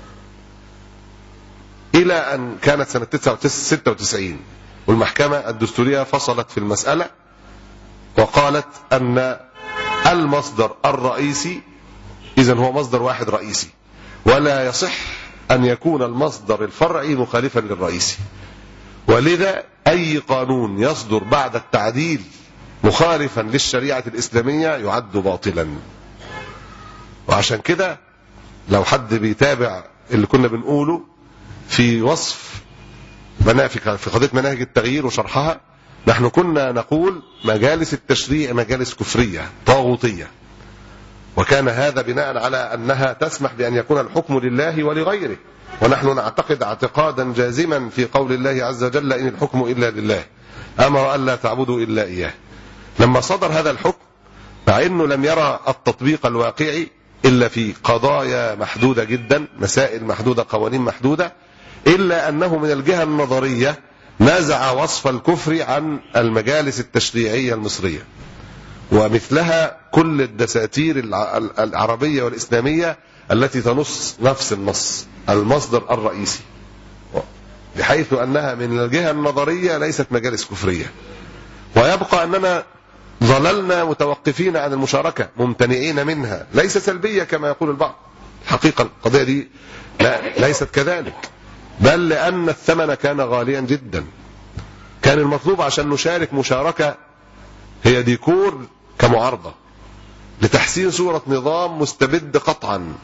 إلى أن كانت سنة 96 والمحكمة الدستورية فصلت في المسألة وقالت أن المصدر الرئيسي إذن هو مصدر واحد رئيسي، ولا يصح أن يكون المصدر الفرعي مخالفا للرئيسي، ولذا أي قانون يصدر بعد التعديل مخالفا للشريعة الإسلامية يعد باطلا. وعشان كده لو حد بيتابع اللي كنا بنقوله في وصف في قضية مناهج التغيير وشرحها، نحن كنا نقول مجالس التشريع مجالس كفرية طاغوتية، وكان هذا بناء على أنها تسمح بأن يكون الحكم لله ولغيره، ونحن نعتقد اعتقادا جازما في قول الله عز وجل إن الحكم إلا لله أمر ألا تعبدوا إلا إياه. لما صدر هذا الحكم مع أنه لم يرى التطبيق الواقعي إلا في قضايا محدودة جدا، مسائل محدودة، قوانين محدودة، إلا أنه من الجهة النظرية نزع وصف الكفر عن المجالس التشريعية المصرية، ومثلها كل الدساتير العربية والإسلامية التي تنص نفس النص، المصدر الرئيسي، بحيث أنها من الجهة النظرية ليست مجالس كفرية. ويبقى أننا ظللنا متوقفين عن المشاركة ممتنعين منها، ليس سلبية كما يقول البعض. الحقيقة القضية دي ليست كذلك، بل لأن الثمن كان غاليا جدا. كان المطلوب عشان نشارك مشاركة هي ديكور كمعارضة لتحسين صورة نظام مستبد قطعا.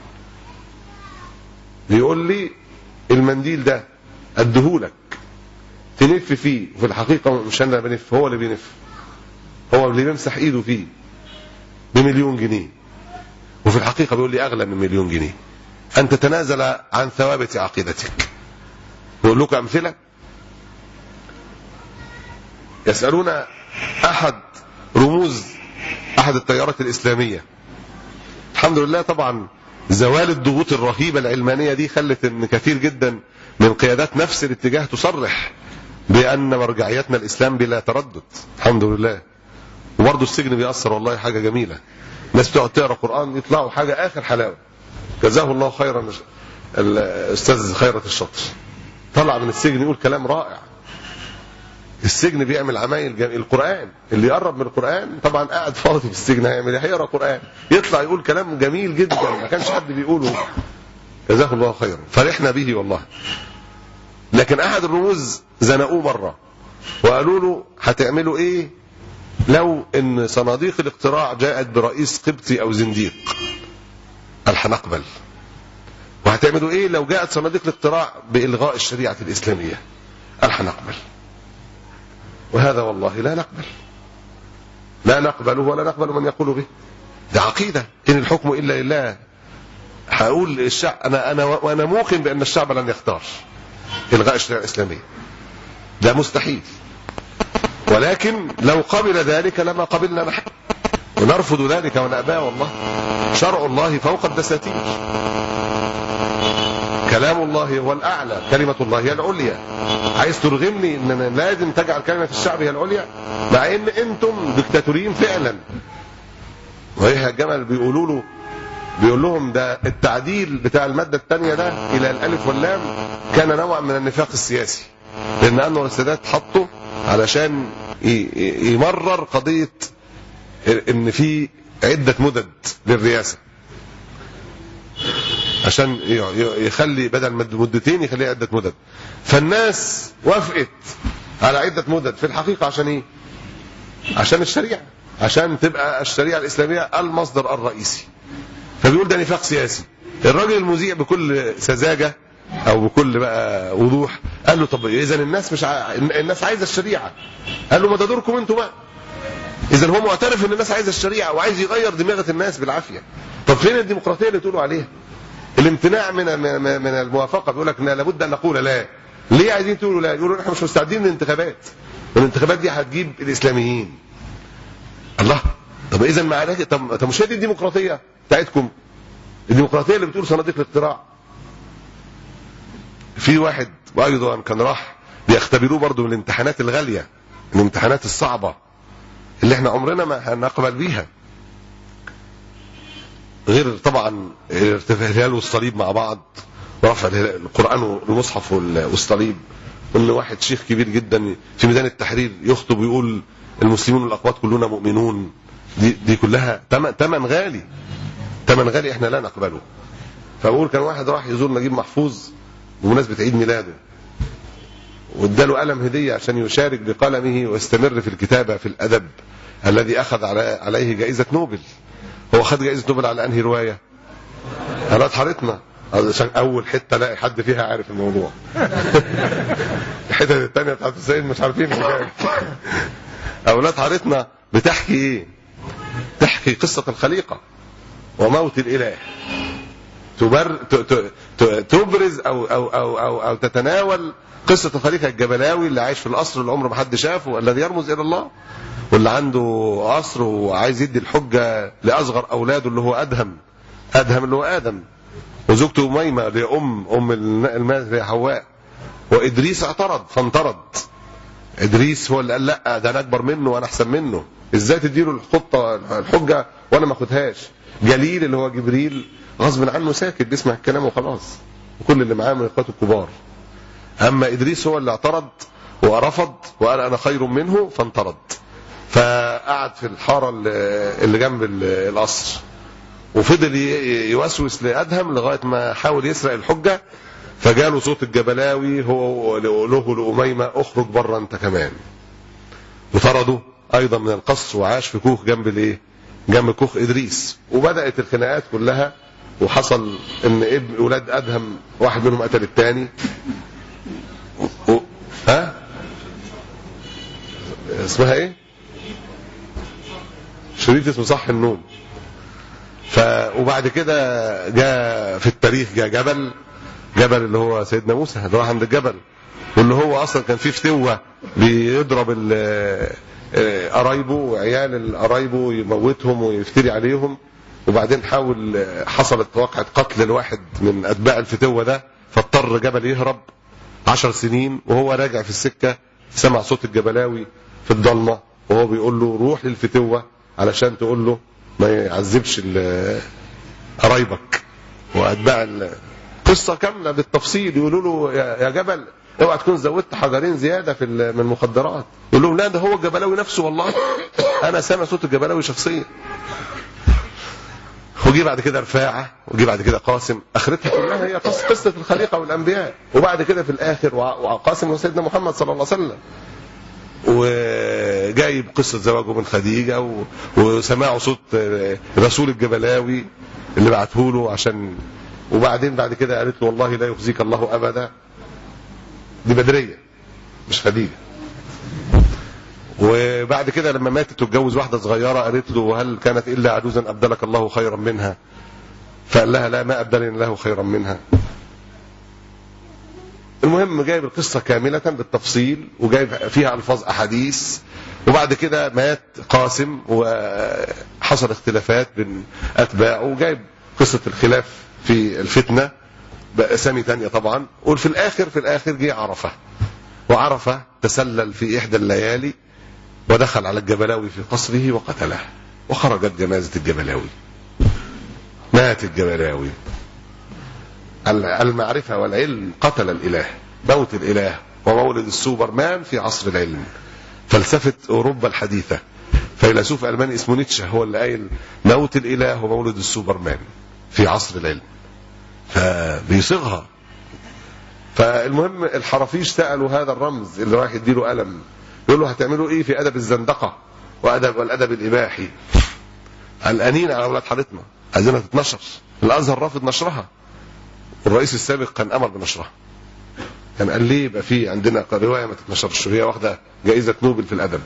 بيقول لي المنديل ده اديهولك تنف فيه، وفي الحقيقة مش أنا بنف، هو اللي بينف، هو اللي بيمسح ايده فيه ب1,000,000 جنيه، وفي الحقيقة بيقول لي أغلى من 1,000,000 جنيه. أن تتنازل عن ثوابت عقيدتك. بقول لكم أمثلة. يسألون أحد رموز أحد التيارات الإسلامية. الحمد لله طبعا زوال الضغوط الرهيبة العلمانية دي خلت ان كثير جدا من قيادات نفس الاتجاه تصرح بأن مرجعيتنا الإسلام بلا تردد، الحمد لله. وبرضه السجن بيأثر، والله حاجة جميلة. ناس بتقعد تقرأ قرآن يطلعوا حاجة آخر حلاوة. جزاه الله خيرا الأستاذ خيرت الشطر، طلع من السجن يقول كلام رائع. السجن بيعمل عمايل القرآن، اللي يقرب من القرآن طبعا قاعد فاضي في السجن هيعمل ايه؟ هيقرا قرآن، يطلع يقول كلام جميل جدا ما كانش حد بيقوله. جزاه الله خيرا، فرحنا به والله. لكن احد الرموز زنقوه مره وقالوا له هتعملوا ايه لو ان صناديق الاقتراع جاءت برئيس قبطي او زنديق؟ قال هنقبل. وهتعملوا ايه لو جاءت صناديق الاقتراع بإلغاء الشريعة الإسلامية؟ قال هنقبل. وهذا والله لا نقبل، لا نقبله ولا نقبل من يقول به. ده عقيدة إن الحكم إلا لله. هقول الشعب أنا موقن بأن الشعب لن يختار إلغاء الشريعة الإسلامية، ده مستحيل. ولكن لو قبل ذلك لما قبلنا نحن، ونرفض ذلك ونأباه. والله شرع الله فوق الدساتير، كلام الله هو الأعلى، كلمة الله هي العليا. عايز ترغمني ان لازم تجعل كلمة الشعب هي العليا، مع ان انتم دكتاتوريين فعلا. وهي الجمل بيقول لهم ده التعديل بتاع المادة الثانية ده الى الالف واللام كان نوع من النفاق السياسي، لان انور السادات حطه علشان يمرر قضية ان في عدة مدد للرئاسة، عشان يخلي بدل مدتين يخليها عدة مدد. فالناس وافقت على عدة مدد في الحقيقة عشان ايه؟ عشان الشريعة، عشان تبقى الشريعة الإسلامية المصدر الرئيسي. فبيقول ده نفاق سياسي. الراجل المذيع بكل سذاجة او بكل بقى وضوح قال له طب اذا الناس الناس عايزة الشريعة. قال له ما ده دوركم انتوا بقى. اذا هو معترف ان الناس عايزة الشريعة وعايز يغير دماغة الناس بالعافية. طب فين الديمقراطية اللي تقولوا عليها؟ الامتناع من الموافقة. بيقول لك لابد ان نقول لا. ليه عايزين تقولوا لا؟ يقولوا احنا مش مستعدين للانتخابات، والانتخابات دي هتجيب الاسلاميين. الله، طب اذا معناته طب مش هي دي الديمقراطية بتاعتكم؟ الديمقراطية اللي بتقول صناديق الاقتراع. في واحد وايضا كان راح بيختبروه برضه من الامتحانات الغالية، الامتحانات الصعبة اللي احنا عمرنا ما هنقبل بيها، غير طبعا الهلال والصليب مع بعض، ورفع القرآن والمصحف والصليب. ان واحد شيخ كبير جدا في ميدان التحرير يخطب ويقول المسلمون والاقوات كلنا مؤمنون. دي كلها ثمن غالي، ثمن غالي احنا لا نقبله. فاقول كان واحد راح يزور نجيب محفوظ بمناسبة عيد ميلاده، واداله قلم هدية عشان يشارك بقلمه ويستمر في الكتابة في الأدب الذي أخذ عليه جائزة نوبل. هو خد جائزة نوبل على أنهي رواية؟ أولاد حارتنا، عشان أول حتة لاقي حد فيها عارف الموضوع. الحتة الثانية بتاعت السيد مش عارفين الحكاية. أولاد حارتنا بتحكي إيه؟ تحكي قصة الخليقة وموت الإله، تبرز أو تتناول قصة الخليفة الجبلاوي اللي عايش في القصر اللي عمره ما حد شافه، والذي يرمز إلى الله، واللي عنده قصر وعايز يدي الحجة لأصغر أولاده اللي هو أدهم اللي هو آدم، وزوجته أميمة اللي هي أم الماء اللي هي حواء. وإدريس اعترض فانطرد. إدريس هو اللي قال لا ده أنا أكبر منه وأنا أحسن منه، إزاي تديله الحجة وأنا ما أخدهاش. جليل اللي هو جبريل غصب عنه ساكت بيسمع الكلام وخلاص، وكل اللي معاه من اخواته الكبار. اما ادريس هو اللي اعترض ورفض وقال انا خير منه فانطرد، فقعد في الحاره اللي جنب القصر، وفضل يوسوس لادهم لغايه ما حاول يسرق الحجه، فجاله صوت الجبلاوي هو له لأميمة اخرج بره انت كمان، وطرده ايضا من القصر، وعاش في كوخ جنب كوخ ادريس. وبدات الخناقات كلها، وحصل ان اولاد ادهم واحد منهم قتل الثاني. اسمها ايه؟ شريط اسمه صح النوم. وبعد كده جاء في التاريخ جاء جبل اللي هو سيدنا موسى اللي راح عند الجبل، واللي هو اصلا كان فيه فتوة بيضرب قرايبه وعيال قرايبه يموتهم ويفتري عليهم، وبعدين حصلت واقعة قتل الواحد من اتباع الفتوة ده، فاضطر جبل يهرب 10 سنين. وهو راجع في السكة سمع صوت الجبلاوي في الضلمة وهو بيقول له روح للفتوة علشان تقول له ما يعذبش قرايبك واتباع. قصة كاملة بالتفصيل. يقولوا له يا جبل اوعى تكون زودت حجرين زيادة من المخدرات. يقول لهم لا ده هو الجبلاوي نفسه، والله انا سامع صوت الجبلاوي شخصيا. وجي بعد كده رفاعة، وجي بعد كده قاسم. اخرتها كلها هي قصة الخليقة والانبياء. وبعد كده في الاخر وقاسم وسيدنا محمد صلى الله عليه وسلم، وجايب قصة زواجه من خديجة وسماعه صوت رسول الجبلاوي اللي بعته له عشان. وبعدين بعد كده قالت له والله لا يخزيك الله ابدا. دي بدرية مش خديجة. وبعد كده لما ماتت واتجوز واحدة صغيرة قالت له هل كانت الا عجوزا ابدلك الله خيرا منها؟ فقال لها لا ما ابدلني الله خيرا منها. المهم جايب القصة كاملة بالتفصيل، وجايب فيها الفاظ احاديث. وبعد كده مات قاسم وحصل اختلافات بين اتباعه، وجايب قصة الخلاف في الفتنة بأسامي تانية طبعا. وفي الآخر جه وعرفة تسلل في إحدى الليالي ودخل على الجبلاوي في قصره وقتله، وخرجت جنازة الجبلاوي. مات الجبلاوي. المعرفة والعلم قتل الإله، موت الإله ومولد السوبرمان في عصر العلم. فلسفة أوروبا الحديثة، فيلسوف ألماني اسمه نيتشه هو اللي قايل موت الإله ومولد السوبرمان في عصر العلم، فبيصيغها. فالمهم الحرافيش سألوا هذا الرمز اللي رايح يديله ألم، يقول له هتعملوا ايه في أدب الزندقة والأدب الإباحي؟ قلقانين على أولاد حالتنا، عايزينها تتنشر. الأزهر رافض نشرها، والرئيس السابق كان أمر بنشرها، كان قال ليه يبقى في عندنا رواية ما تتنشرش، هي واخدة جائزة نوبل في الأدب.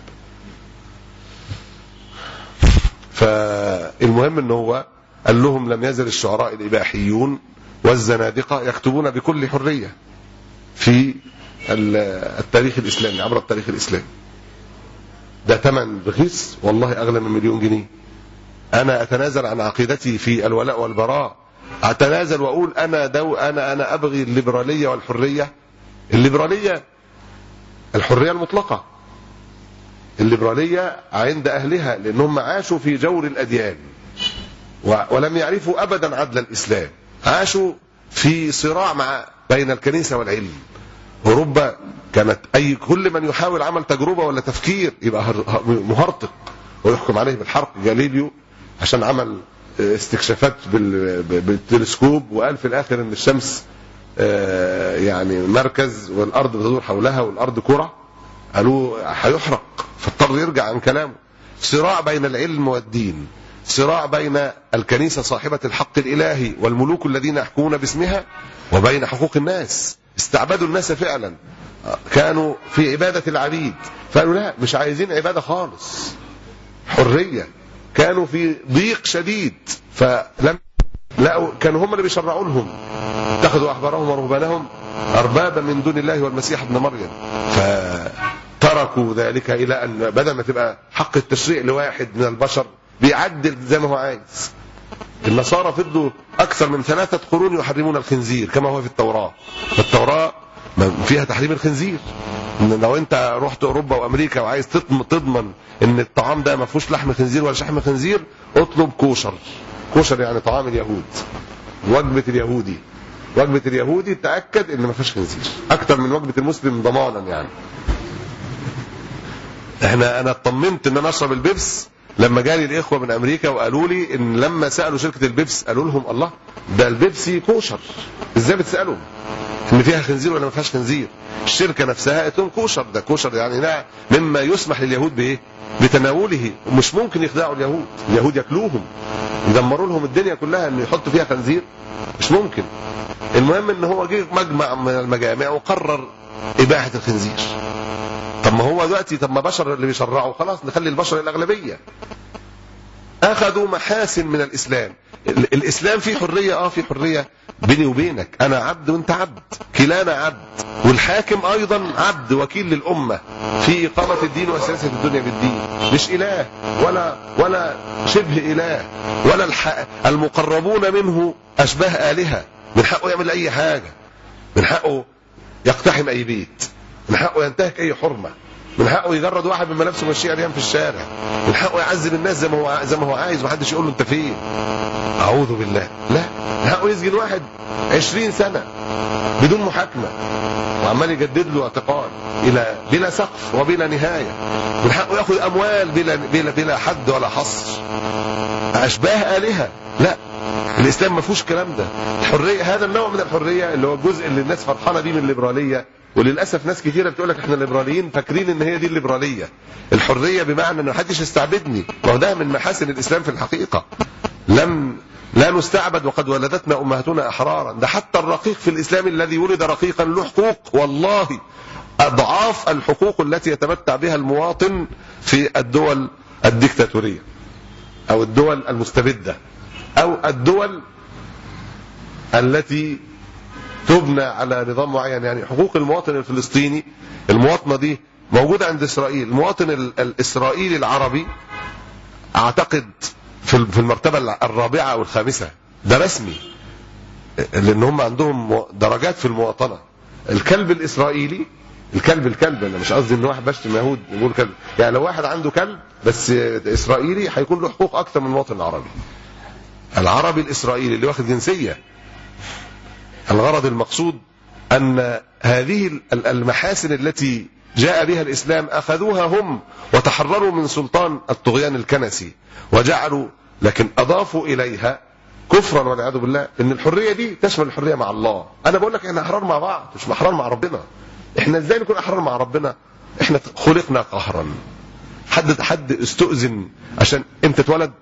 فالمهم ان هو قال لهم لم يزل الشعراء الإباحيون والزنادقة يكتبون بكل حرية في التاريخ الإسلامي، عبر التاريخ الإسلامي. ده ثمن رخيص والله، أغلى من 1,000,000 جنيه. أنا أتنازل عن عقيدتي في الولاء والبراء، أتنازل وأقول أنا أبغي الليبرالية والحرية. الليبرالية الحرية المطلقة، الليبرالية عند أهلها لأنهم عاشوا في جور الأديان ولم يعرفوا أبدا عدل الإسلام، عاشوا في صراع بين الكنيسة والعلم. أوروبا كانت كل من يحاول عمل تجربة ولا تفكير يبقى مهرطق ويحكم عليه بالحرق. جاليليو عشان عمل استكشافات بالتلسكوب وقال في الآخر ان الشمس يعني مركز والأرض بتدور حولها والأرض كرة، قالوا هيحرق، فاضطر يرجع عن كلامه. صراع بين العلم والدين، صراع بين الكنيسة صاحبة الحق الإلهي والملوك الذين يحكمون باسمها، وبين حقوق الناس. استعبدوا الناس فعلا، كانوا في عبادة العبيد، فقالوا لا مش عايزين عبادة خالص، حرية. كانوا في ضيق شديد، فلم لقوا كانوا هم اللي بيشرعوا لهم، اتخذوا أحبارهم ورهبانهم أربابا من دون الله والمسيح ابن مريم. فتركوا ذلك إلى أن بدل ما تبقى حق التشريع لواحد من البشر بيعدل زي ما هو عايز. النصارى فضلوا أكثر من 3 قرون يحرمون الخنزير كما هو في التوراة. التوراة فيها تحريم الخنزير. لو انت رحت أوروبا وأمريكا وعايز تضمن ان الطعام ده ما فيهوش لحم خنزير ولا شحم خنزير، اطلب كوشر. كوشر يعني طعام اليهود. وجبة اليهودي. وجبة اليهودي تأكد ان ما فيش خنزير اكتر من وجبة المسلم ضمانا يعني. انا اطمنت ان انا اشرب البيبس لما جالي الاخوة من امريكا وقالوا لي ان لما سألوا شركة البيبس قالوا لهم الله ده البيبسي كوشر، ازاي بتسألوا ان فيها خنزير ولا ما فيهاش خنزير؟ الشركة نفسها قالت لهم كوشر، ده كوشر يعني لا مما يسمح لليهود بايه؟ بتناوله. مش ممكن يخدعوا اليهود ياكلوهم يدمروا لهم الدنيا كلها انه يحطوا فيها خنزير، مش ممكن. المهم ان هو جه مجمع من المجامع وقرر اباحة الخنزير. طب ما هو دلوقتي ما بشر اللي بيشرعوا، خلاص نخلي البشر الاغلبية. اخذوا محاسن من الاسلام. الاسلام فيه حرية، فيه حرية بيني وبينك، انا عبد وانت عبد، كلانا عبد، والحاكم ايضا عبد وكيل للامة في اقامة الدين وسياسة الدنيا بالدين، مش اله ولا شبه اله ولا المقربون منه اشباه الهة. من حقه يعمل اي حاجة، من حقه يقتحم اي بيت، من حقه ينتهك اي حرمة، من حقه يجرد واحد من ملابسه ويمشيه عريان في الشارع، من حقه يعذب الناس زي ما هو عايز ومحدش يقول له انت فين. اعوذ بالله. لا، من حقه يسجن واحد 20 سنة بدون محاكمة وعمال يجدد له اعتقال بلا سقف وبلا نهاية. من حقه ياخذ اموال بلا حد ولا حصر، اشباه آلهة. لا، الاسلام ما فيهوش الكلام ده. الحرية، هذا النوع من الحرية اللي هو الجزء اللي الناس فرحانة بيه من الليبرالية، وللاسف ناس كثيره بتقول لك احنا الليبراليين فاكرين ان هي دي الليبراليه. الحريه بمعنى ان محدش يستعبدني، وده من محاسن الاسلام في الحقيقه. لا نستعبد وقد ولدتنا امهاتنا احرارا. ده حتى الرقيق في الاسلام الذي ولد رقيقا له حقوق والله اضعاف الحقوق التي يتمتع بها المواطن في الدول الديكتاتوريه او الدول المستبده او الدول التي تبنى على نظام معين. يعني حقوق المواطن الفلسطيني، المواطنة دي موجودة عند إسرائيل. المواطن الإسرائيلي العربي أعتقد في المرتبة الرابعة أو الخامسة، ده رسمي، لأن هم عندهم درجات في المواطنة. الكلب الإسرائيلي، الكلب أنا مش قصدي إن واحد بشتم يهود يقول كلب، يعني لو واحد عنده كلب بس إسرائيلي هيكون له حقوق أكثر من المواطن العربي. العربي الإسرائيلي اللي واخد جنسية. الغرض المقصود أن هذه المحاسن التي جاء بها الإسلام أخذوها هم وتحرروا من سلطان الطغيان الكنسي وجعلوا، لكن أضافوا إليها كفرا والعياذ بالله ان الحرية دي تشمل الحرية مع الله. أنا بقول لك إحنا أحرار مع بعض، مش أحرار مع ربنا. إحنا إزاي نكون أحرار مع ربنا؟ إحنا خلقنا قهرا. حد استؤذن عشان أنت اتولد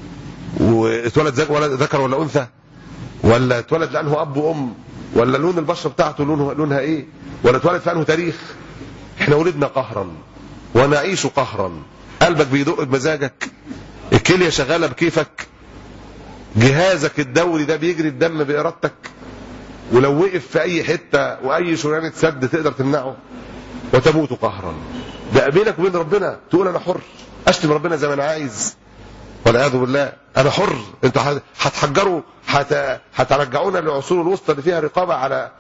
ذكر ولا أنثى، ولا اتولد لأنه أب وأم، ولا لون البشرة بتاعته لونها إيه، ولا اتولد في أنه تاريخ. إحنا ولدنا قهرا ونعيش قهرا. قلبك بيدق بمزاجك، الكلية شغالة بكيفك، جهازك الدوري ده بيجري الدم بإرادتك، ولو وقف في أي حتة وأي شريان سد تقدر تمنعه، وتموت قهرا. ده بينك وبين ربنا تقول أنا حر، أشتم ربنا زي ما أنا عايز والعياذ بالله، أنا حر. أنتوا هتحجروا، هترجعونا للعصور الوسطى اللي فيها رقابة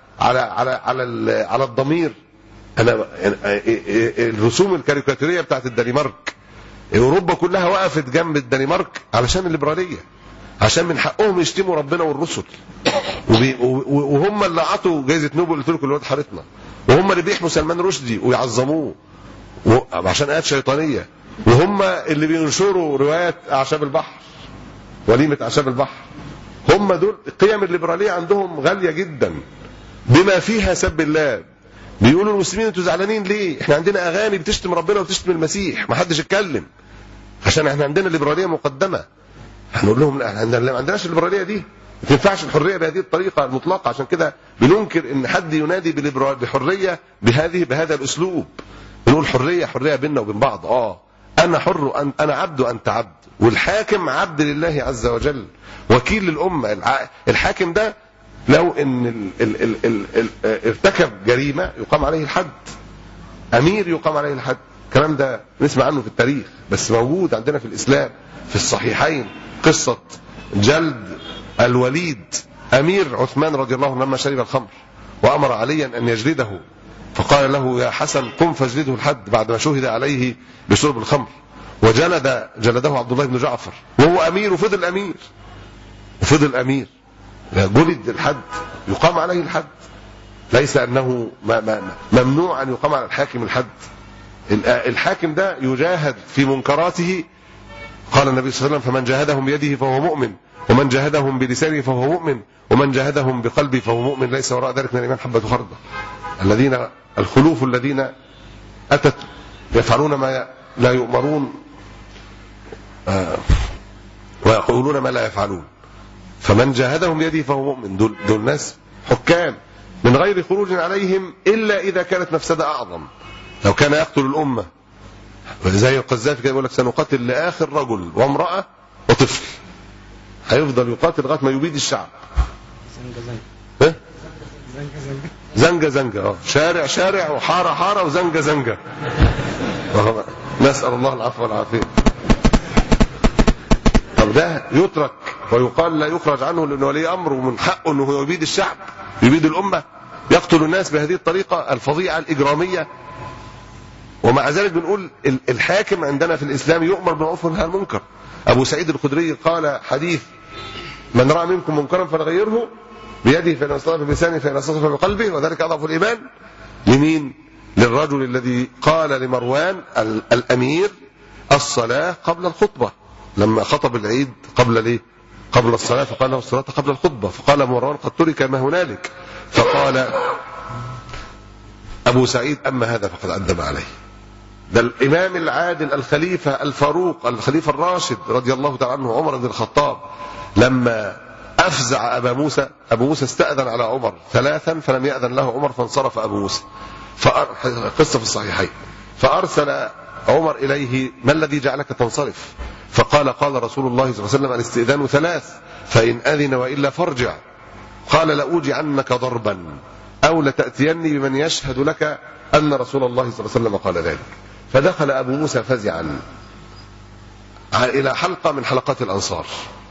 على الضمير. أنا الرسوم الكاريكاتيرية بتاعت الدنمارك، أوروبا كلها وقفت جنب الدنمارك علشان الليبرالية، عشان من حقهم يشتموا ربنا والرسل، وهم اللي عطوا جائزة نوبل قلت لكم الواد حارتنا، وهم اللي بيحموا سلمان رشدي ويعظموه عشان آيات شيطانية، وهم اللي بينشروا روايات أعشاب البحر، وليمة أعشاب البحر. هم دول قيم الليبرالية عندهم غالية جدا بما فيها سب الله. بيقولوا المسلمين انتوا زعلانين ليه؟ احنا عندنا اغاني بتشتم ربنا وبتشتم المسيح، ما حدش يتكلم عشان احنا عندنا الليبرالية مقدمة. هنقول لهم لا، احنا ما عندناش الليبرالية دي، ما تنفعش الحرية بهذه الطريقة المطلقة. عشان كده بننكر ان حد ينادي بحرية بهذا الاسلوب. بنقول حرية بيننا وبين بعض. انا حر، انا عبد وانت عبد، والحاكم عبد لله عز وجل، وكيل للأمة. الحاكم ده لو ان ارتكب جريمة يقام عليه الحد، امير يقام عليه الحد. الكلام ده نسمع عنه في التاريخ، بس موجود عندنا في الاسلام في الصحيحين قصة جلد الوليد امير عثمان رضي الله عنه لما شرب الخمر، وامر عليا ان يجلده، فقال له يا حسن قم فاجلده الحد بعد ما شهد عليه بشرب الخمر. وجلده عبد الله بن جعفر وهو امير، وفضل امير جلد الحد يقام عليه الحد، ليس أنه ممنوع أن يقام على الحاكم الحد. الحاكم ده يجاهد في منكراته، قال النبي صلى الله عليه وسلم: فمن جاهدهم بيده فهو مؤمن، ومن جاهدهم بلسانه فهو مؤمن، ومن جاهدهم بقلبه فهو مؤمن، ليس وراء ذلك من الإيمان حبة خردل. الذين الخلوف الذين أتت يفعلون ما لا يؤمرون ويقولون ما لا يفعلون. فمن جاهدهم بيده فهو مؤمن. دول ناس حكام من غير خروج عليهم إلا إذا كانت مفسدة أعظم. لو كان يقتل الأمة زي القذافي كده يقول لك: سنقاتل لآخر رجل وامرأة وطفل. هيفضل يقاتل لغاية ما يبيد الشعب. زنجة زنجة، شارع شارع، وحارة حارة، وزنجة زنجة. نسأل الله العفو والعافية. طب ده يترك ويقال لا يخرج عنه لأنه ولي أمر ومن حقه أنه يبيد الشعب، يبيد الأمة، يقتل الناس بهذه الطريقة الفظيعة الإجرامية؟ ومع ذلك بنقول الحاكم عندنا في الإسلام يؤمر بالمعروف والنهي عن المنكر. أبو سعيد الخدري قال حديث: من رأى منكم منكرا فليغيره بيده، فإن استطاع بلسانه، فإن استطاع بقلبه، وذلك أضعف الإيمان. لمين؟ للرجل الذي قال لمروان الأمير: الصلاة قبل الخطبة. لما خطب العيد قبل الصلاة، فقال له: الصلاة قبل الخطبة. فقال مروان: قد ترك ما هنالك. فقال أبو سعيد: أما هذا فقد أدب عليه. ده الإمام العادل الخليفة الفاروق الخليفة الراشد رضي الله تعالى عنه عمر بن الخطاب، لما أفزع أبو موسى استأذن على عمر 3 فلم يأذن له عمر، فانصرف أبو موسى. قصة في الصحيحين. فأرسل عمر إليه: ما الذي جعلك تنصرف؟ فقال: قال رسول الله صلى الله عليه وسلم: الاستئذان 3، فإن أذن وإلا فارجع. قال: لأوجعنك ضربا أو لتأتيني بمن يشهد لك أن رسول الله صلى الله عليه وسلم قال ذلك. فدخل أبو موسى فزعا إلى حلقة من حلقات الأنصار،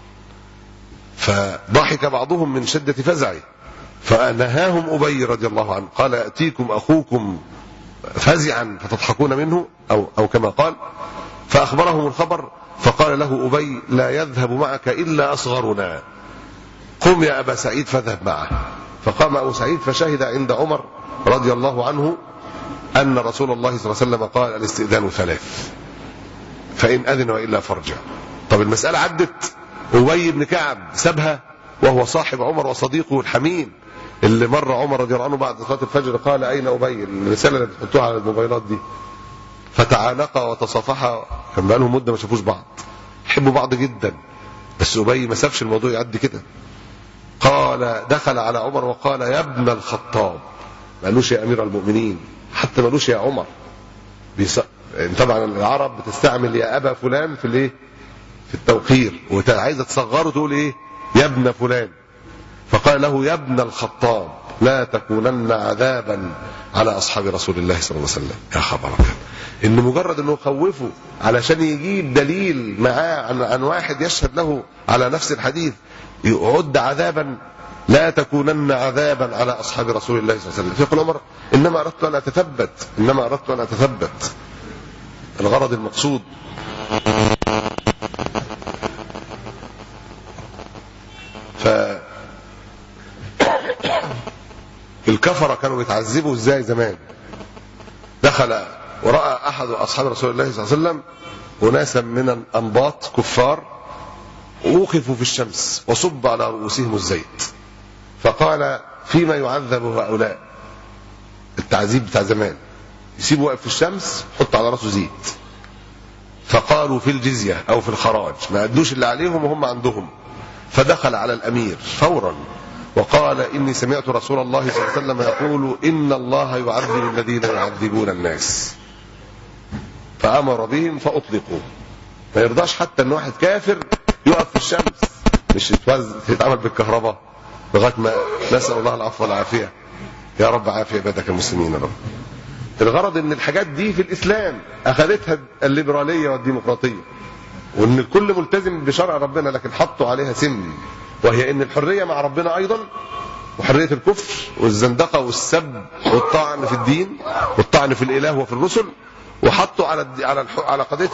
فضحك بعضهم من شدة فزعه، فنهاهم أبي رضي الله عنه، قال: يأتيكم أخوكم فزعا فتضحكون منه، أو كما قال. فأخبرهم الخبر، فقال له أبي: لا يذهب معك إلا أصغرنا، قم يا أبا سعيد فاذهب معه. فقام أبو سعيد فشهد عند عمر رضي الله عنه أن رسول الله صلى الله عليه وسلم قال: الاستئذان 3، فإن أذن وإلا فارجع. طب المسألة عدت، أبي بن كعب سابها وهو صاحب عمر وصديقه الحميم، اللي مر عمر رضي الله عنه بعد صلاة الفجر قال: أين أبي؟ الرسالة اللي بتحطوها على الموبايلات دي. فتعانقا وتصافحا، كان بقالهم مدة ما شافوش بعض، يحبوا بعض جدا، بس أبي ما سابش الموضوع يعدي كده. قال: دخل على عمر وقال: يا ابن الخطاب. ما قالوش يا أمير المؤمنين، حتى ما قالوش يا عمر. طبعا العرب بتستعمل يا أبا فلان في التوقير، وعايزة تصغره تقول إيه؟ يا ابن فلان. فقال له: يا ابن الخطاب، لا تكونن عذابا على أصحاب رسول الله صلى الله عليه وسلم. يا خبر إن مجرد أنه يخوفه علشان يجيب دليل معاه عن واحد يشهد له على نفس الحديث، يعد عذابا. لا تكونن عذابا على أصحاب رسول الله صلى الله عليه وسلم. فيقول عمر: إنما أردت أن أتثبت. الغرض المقصود الكفرة كانوا بيتعذبوا ازاي زمان. دخل ورأى أحد أصحاب رسول الله صلى الله عليه وسلم أناسا من الأنباط كفار وقفوا في الشمس وصب على رؤوسهم الزيت، فقال: فيما يعذب هؤلاء؟ التعذيب بتاع زمان، يسيبوا واقف في الشمس حط على راسه زيت. فقالوا: في الجزية أو في الخراج، ما أدوش اللي عليهم وهم عندهم. فدخل على الأمير فورا وقال: إني سمعت رسول الله صلى الله عليه وسلم يقول: إن الله يعذب الذين يعذبون الناس. فأمر بهم فأطلقوا. ما يرضاش حتى أن واحد كافر يقف في الشمس، مش يتعمل بالكهرباء لغاية ما نسأل الله العفو والعافية. يا رب عافية عبادك المسلمين يا رب. الغرض ان الحاجات دي في الإسلام أخذتها الليبرالية والديمقراطية، وان الكل ملتزم بشرع ربنا، لكن حطوا عليها سم، وهي ان الحرية مع ربنا أيضا، وحرية الكفر والزندقة والسب والطعن في الدين والطعن في الإله وفي الرسل. وحطوا على قضية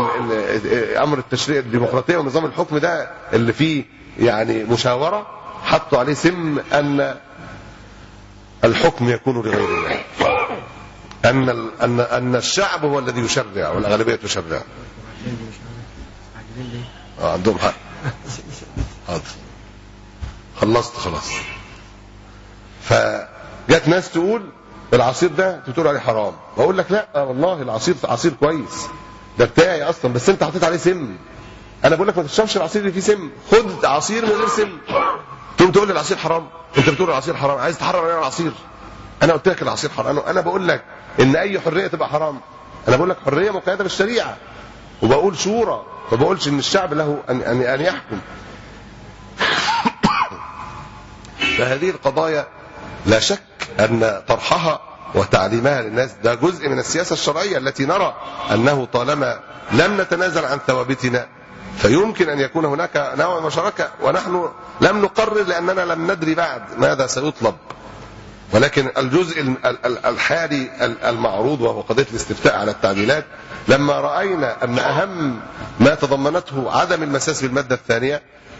أمر التشريع الديمقراطية ونظام الحكم ده اللي فيه يعني مشاورة، حطوا عليه سم أن الحكم يكون لغير الله، أن الشعب هو الذي يشرع والأغلبية تشرع. عندهم حق. حاضر خلصت خلاص. فجت ناس تقول العصير ده بتقول عليه حرام، بقول لك لا والله العصير عصير كويس، ده بتاعي اصلا، بس انت حطيت عليه سم. انا بقول لك ما تشربش العصير اللي فيه سم، خد عصير من غير سم. تقول لي العصير حرام، انت بتقول العصير حرام، عايز تحرم علينا العصير. انا قلت لك العصير حرام، انا بقول لك ان اي حريه تبقى حرام. انا بقول لك حريه مقيده بالشريعه، وبقول شورى، ما بقولش ان الشعب له ان يحكم. فهذه القضايا لا شك أن طرحها وتعليمها للناس ده جزء من السياسة الشرعية التي نرى أنه طالما لم نتنازل عن ثوابتنا فيمكن أن يكون هناك نوع من مشاركة، ونحن لم نقرر لأننا لم ندري بعد ماذا سيطلب. ولكن الجزء الحالي المعروض وهو قضية الاستفتاء على التعديلات، لما رأينا أن أهم ما تضمنته عدم المساس بالمادة الثانية،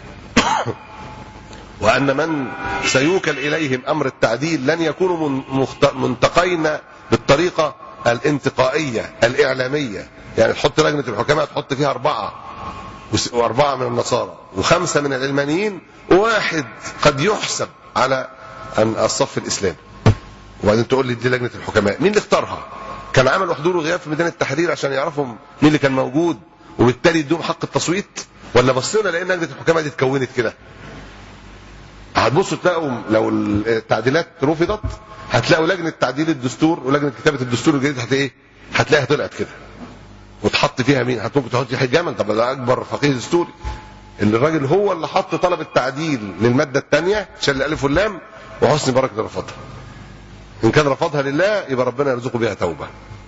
وأن من سيوكل إليهم أمر التعديل لن يكونوا منتقين بالطريقة الانتقائية الإعلامية، يعني تحط لجنة الحكماء تحط فيها 4 من النصارى و5 من العلمانيين وواحد قد يحسب على الصف الإسلامي، وبعدين تقول لي دي لجنة الحكماء. مين اللي اختارها؟ كان عملوا حضور وغياب في ميدان التحرير عشان يعرفوا مين اللي كان موجود وبالتالي يدوم حق التصويت، ولا بصينا لأن لجنة الحكماء دي اتكونت كده؟ هتبصوا تلاقوا لو التعديلات رفضت هتلاقوا لجنة تعديل الدستور ولجنة كتابة الدستور الجديد هتلاقيها طلعت كده وتحط فيها مين؟ ممكن تحط فيها جمل، طب ده أكبر فقيه دستوري اللي الراجل هو اللي حط طلب التعديل للمادة الثانية، شال الألف واللام، وحسني بركة رفضها. إن كان رفضها لله يبقى ربنا يرزقه بها توبة.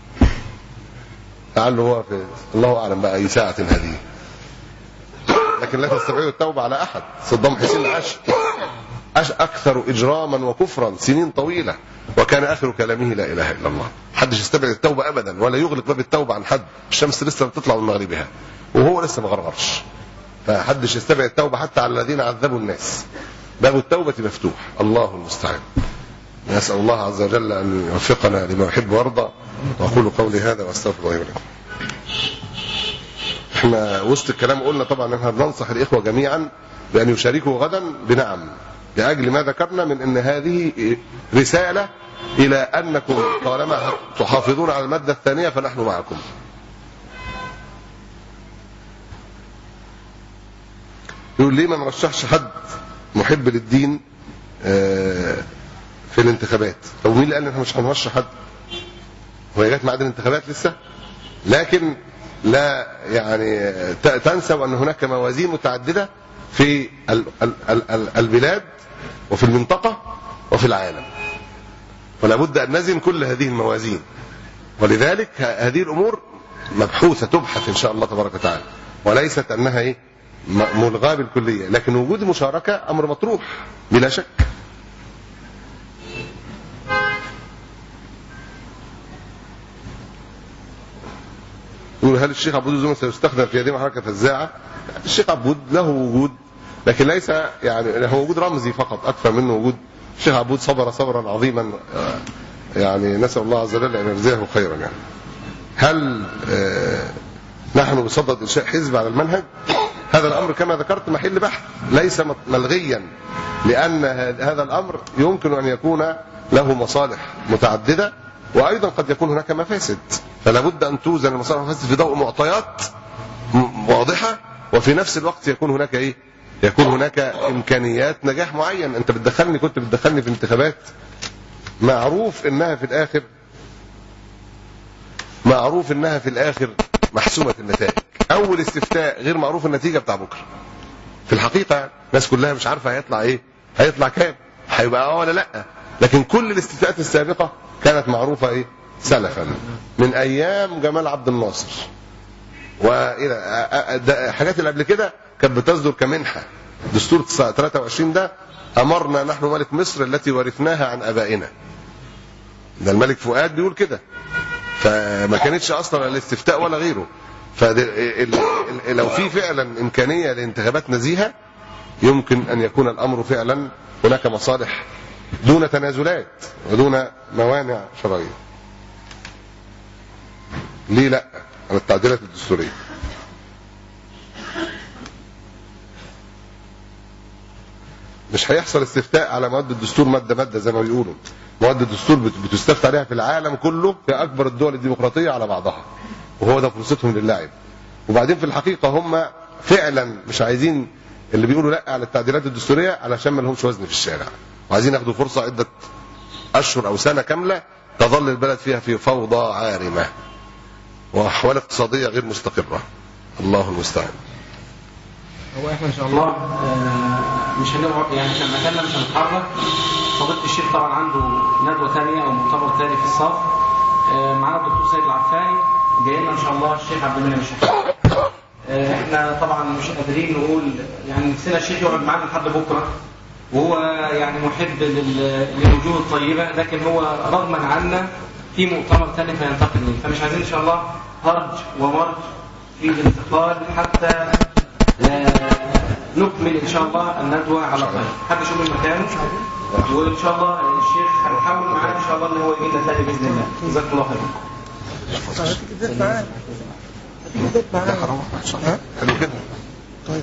لعله هو في الله أعلم بقى أي ساعة هذه، لكن لا تستبعد التوبة على أحد. صدام حسين عاش أكثر إجراما وكفرا سنين طويلة، وكان آخر كلامه لا إله إلا الله. محدش يستبعد التوبة أبدا ولا يغلق باب التوبة عن حد. الشمس لسه بتطلع من مغربها وهو لسه ما غرغرش، فحدش يستبعد التوبة حتى على الذين عذبوا الناس. باب التوبة مفتوح، الله المستعان. نسأل الله عز وجل أن يوفقنا لما يحب ويرضى. وأقول قولي هذا وأستغفر الله لكم. احنا وسط الكلام قلنا طبعا احنا بننصح الإخوة جميعا بأن يشاركوا غدا بنعم، لأجل ما ذكرنا من أن هذه رسالة إلى أنكم طالما تحافظون على المادة الثانية فنحن معكم. يقول ليه ما نرشحش حد محب للدين في الانتخابات؟ طب مين اللي قال ان احنا مش هنرشح حد؟ وهي جت ميعاد الانتخابات لسه، لكن لا يعني تنسوا ان هناك موازين متعددة في البلاد وفي المنطقة وفي العالم، ولا بد أن نزن كل هذه الموازين. ولذلك هذه الأمور مبحوثة تبحث إن شاء الله تبارك وتعالى، وليست أنها ملغاة بالكلية، لكن وجود مشاركة أمر مطروح بلا شك. يقول هل الشيخ عبود الزمن سيستخدم في هذه المحركة فزاعة؟ الشيخ عبود له وجود، لكن ليس يعني هو وجود رمزي فقط أكثر منه وجود. الشيخ عبود صبر صبرا عظيما، يعني نسأل الله عز وجل أن يجزيه خيرا. يعني هل نحن بصدد إنشاء حزب على المنهج؟ هذا الأمر كما ذكرت محل بحث، ليس ملغيا، لأن هذا الأمر يمكن أن يكون له مصالح متعددة، وأيضا قد يكون هناك مفاسد، فلا بد أن توزن المصالح والمفاسد في ضوء معطيات واضحة، وفي نفس الوقت يكون هناك يكون هناك إمكانيات نجاح معين. أنت كنت بتدخلني في انتخابات معروف إنها في الآخر محسومة النتائج. أول استفتاء غير معروف النتيجة بتاع بكرة. في الحقيقة الناس كلها مش عارفة هيطلع كام، هيبقى ولا لأ، لكن كل الاستفتاءات السابقة كانت معروفة سلفا من أيام جمال عبد الناصر، وإلى حاجات اللي قبل كده كانت بتصدر كمنحة. دستور 23 ده أمرنا نحن ملك مصر التي ورثناها عن أبائنا، ده الملك فؤاد بيقول كده، فما كانتش أصلا الاستفتاء ولا غيره. فلو في فعلا إمكانية لانتخابات نزيهة يمكن أن يكون الأمر فعلا هناك مصالح دون تنازلات ودون موانع شرعية. ليه لا على التعديلات الدستورية؟ مش هيحصل استفتاء على مواد الدستور مادة زي ما بيقولوا. مواد الدستور بتستفتى عليها في العالم كله، في أكبر الدول الديمقراطية على بعضها، وهو ده فرصتهم للعب. وبعدين في الحقيقة هم فعلا مش عايزين اللي بيقولوا لا على التعديلات الدستورية علشان ما لهمش وزن في الشارع، وعايزين ياخدوا فرصة عدة أشهر أو سنة كاملة تظل البلد فيها في فوضى عارمة وأحوال اقتصادية غير مستقرة. الله المستعان. هو احنا ان شاء الله مش هنقعد يعني احنا مكاننا مش هنتحرك. فضيلة الشيخ طبعا عنده ندوة ثانية او مؤتمر ثاني في الصف. معانا الدكتور سيد العفاني جاي لنا ان شاء الله الشيخ عبد المنعم الشحات. احنا طبعا مش قادرين نقول يعني نفسنا الشيخ يقعد معانا لحد بكره، وهو يعني محب للوجوه الطيبة، لكن هو رغما عنا في مؤتمر ثاني فينتقل منه، فمش عايزين ان شاء الله هرج ومرج في الانتقال حتى نكمل ان شاء الله الندوة على خير. حد يشوف المكان وان شاء الله الشيخ هنحاول معاه ان شاء الله ان هو يجي لنا ثاني باذن الله. جزاكم الله خير. حلو كده. طيب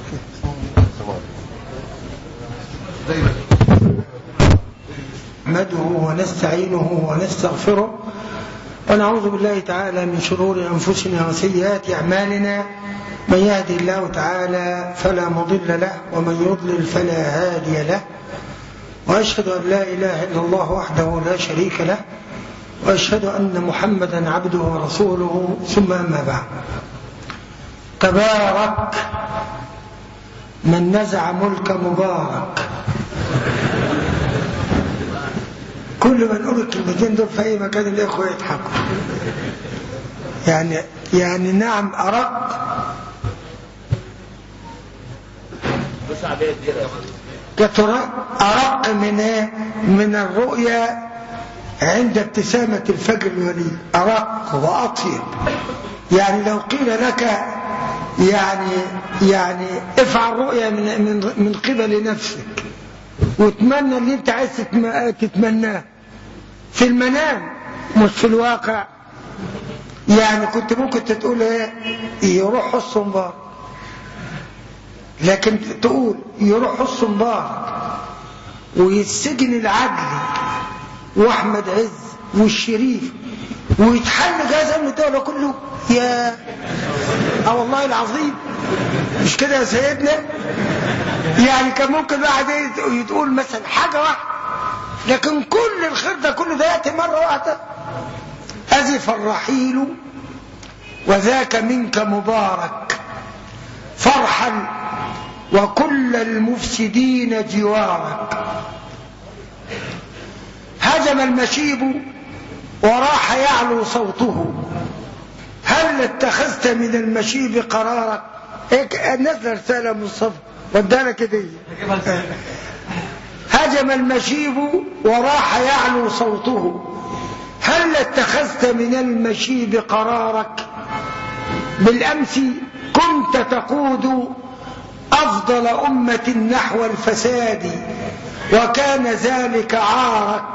نحمده ونستعينه ونستغفره ونعوذ بالله تعالى من شرور أنفسنا وسيئات أعمالنا. من يهدي الله تعالى فلا مضل له ومن يضلل فلا هادي له، وأشهد أن لا إله إلا الله وحده لا شريك له، وأشهد أن محمدا عبده ورسوله، ثم أما بعد. تبارك من نزع ملك مبارك. كل ما نقول الكلمتين دول في أي مكان الإخوة يضحكوا. يعني نعم أرق أرق من الرؤيا عند ابتسامة الفجر الولي، أرق وأطيب. يعني لو قيل لك يعني افعل رؤيا من قبل نفسك وتمنى اللي انت عايز تتمناه في المنام مش في الواقع، يعني كنت ممكن تقول ايه يروح حسن مبارك، لكن تقول يروح حسن مبارك ويتسجن العدل واحمد عز والشريف ويتحل جزاء الدولة كله. يا والله العظيم مش كده يا سيدنا؟ يعني كان ممكن واحد يقول مثلا حاجة واحدة، لكن كل الخير ده كله ده يأتي مرة واحدة. أزف الرحيل وذاك منك مبارك، فرحا وكل المفسدين جوارك. هجم المشيب وراح يعلو صوته، هل اتخذت من المشيب قرارك؟ نزل رسالة مصطفى ودانا كده. هجم المشيب وراح يعلو صوته، هل اتخذت من المشيب قرارك؟ بالأمس كنت تقود أفضل أمة نحو الفساد وكان ذلك عارك.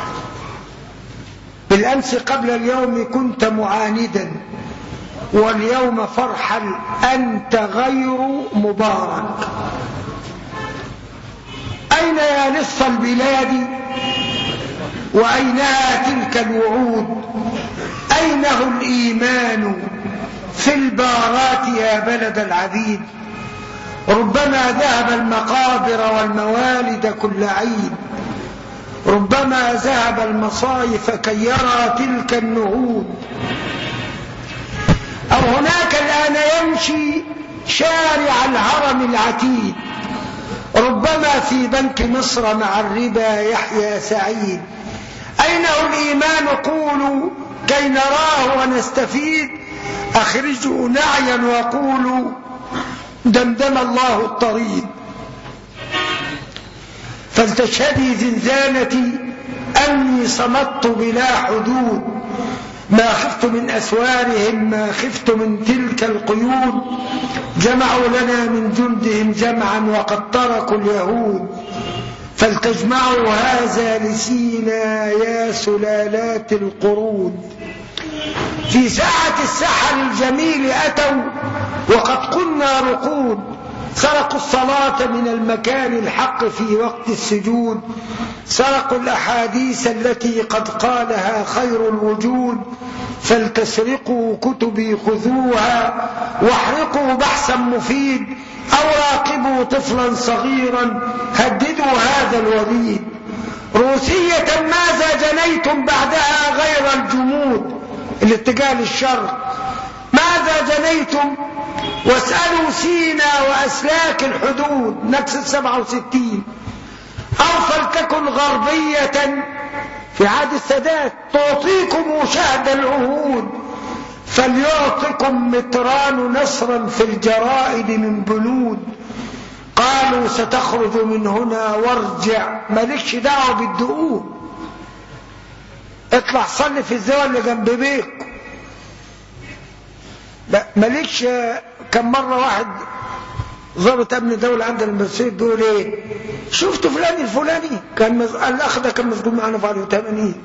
بالأمس قبل اليوم كنت معاندا واليوم فرحا أنت غير مبارك. أين يا نصف البلاد وأينها تلك الوعود؟ أينه الإيمان في البارات يا بلد العبيد؟ ربما ذهب المقابر والموالد كل عيد، ربما ذهب المصايف كي يرى تلك النهود. أو هناك الآن يمشي شارع الهرم العتيد، ربما في بنك مصر مع الربا يحيى سعيد. أينه الإيمان قولوا كي نراه ونستفيد؟ أخرجوا نعيا وقولوا دمدم الله الطريق. فلتشهدي زنزانتي أني صمت بلا حدود ما خفت من أسوارهم ما خفت من تلك القيود جمعوا لنا من جندهم جمعا وقد تركوا اليهود فلتجمعوا هذا لسينا يا سلالات القرود في ساعة السحر الجميل أتوا وقد قلنا رقود سرقوا الصلاة من المكان الحق في وقت السجود سرقوا الأحاديث التي قد قالها خير الوجود فلتسرقوا كتبي خذوها واحرقوا بحثا مفيد أو راقبوا طفلا صغيرا هددوا هذا الوليد روسية ماذا جنيتم بعدها غير الجمود الاتجاه للشرق ماذا جنيتم واسألوا سينا وأسلاك الحدود نكسة 67 أو فلتكن غربية في عهد السادات تعطيكم شهد العهود فليعطكم متران نصرا في الجرائد من بلود قالوا ستخرج من هنا وارجع مالكش دعوه بالدقوق اطلع صلي في الزاوية اللي جنب بيك مالكش. كم مرة واحد ضابط امن دولة عندنا المسجد بيقول ايه شفتوا فلان الفلاني كان الاخ ده كان مسجون معنا في 81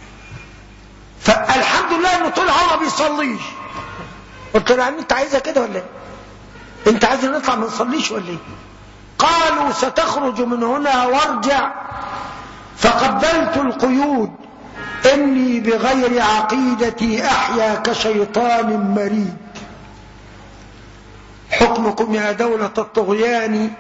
فالحمد لله انه طول عمره ما بيصليش قلت له انت عايزها كده ولا ايه انت عايز نطلع ما نصليش ولا ايه قالوا ستخرج من هنا وارجع فقبلت القيود اني بغير عقيدتي احيا كشيطان مريد حكمكم يا دولة الطغيان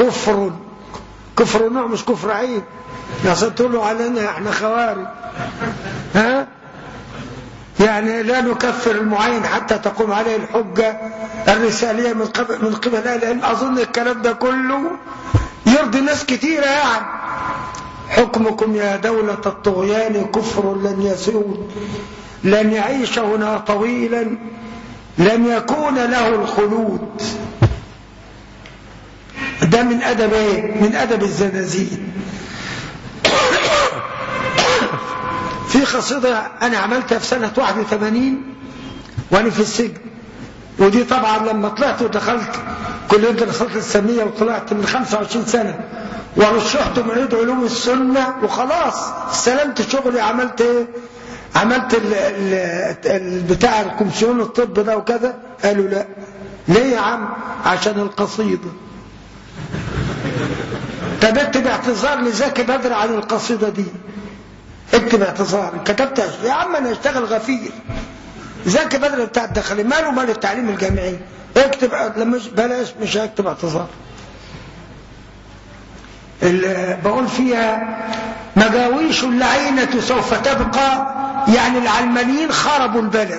كفر نوع مش كفر عيب تقولوا علينا احنا خوارج ها يعني لا نكفر المعين حتى تقوم عليه الحجة الرسالية من قبل أهل العلم أظن الكلام ده كله يرضي ناس كتيرة يعني حكمكم يا دولة الطغيان كفر لن يسود لن يعيش هنا طويلا لن يكون له الخلود ده من أدب ايه من أدب الزنازين في قصيدة أنا عملتها في سنة 81 وأنا في السجن ودي طبعا لما طلعت ودخلت كلية الدراسات الإسلامية وطلعت من 25 سنة ورشحت معيد علوم السنة وخلاص استلمت شغلي عملت ايه عملت بتاع الكومسيون الطب ده وكذا قالوا لا ليه يا عم عشان القصيدة طب اكتب اعتذار لزكي بدر عن القصيدة دي اكتب اعتذار كتبت يا عم انا اشتغل غفير زكي بدر بتاع الداخلي ماله مال التعليم الجامعي اكتب لما بلاش مش هكتب اعتذار بقول فيها مجاويش اللعينة سوف تبقى يعني العلمانيين خربوا البلد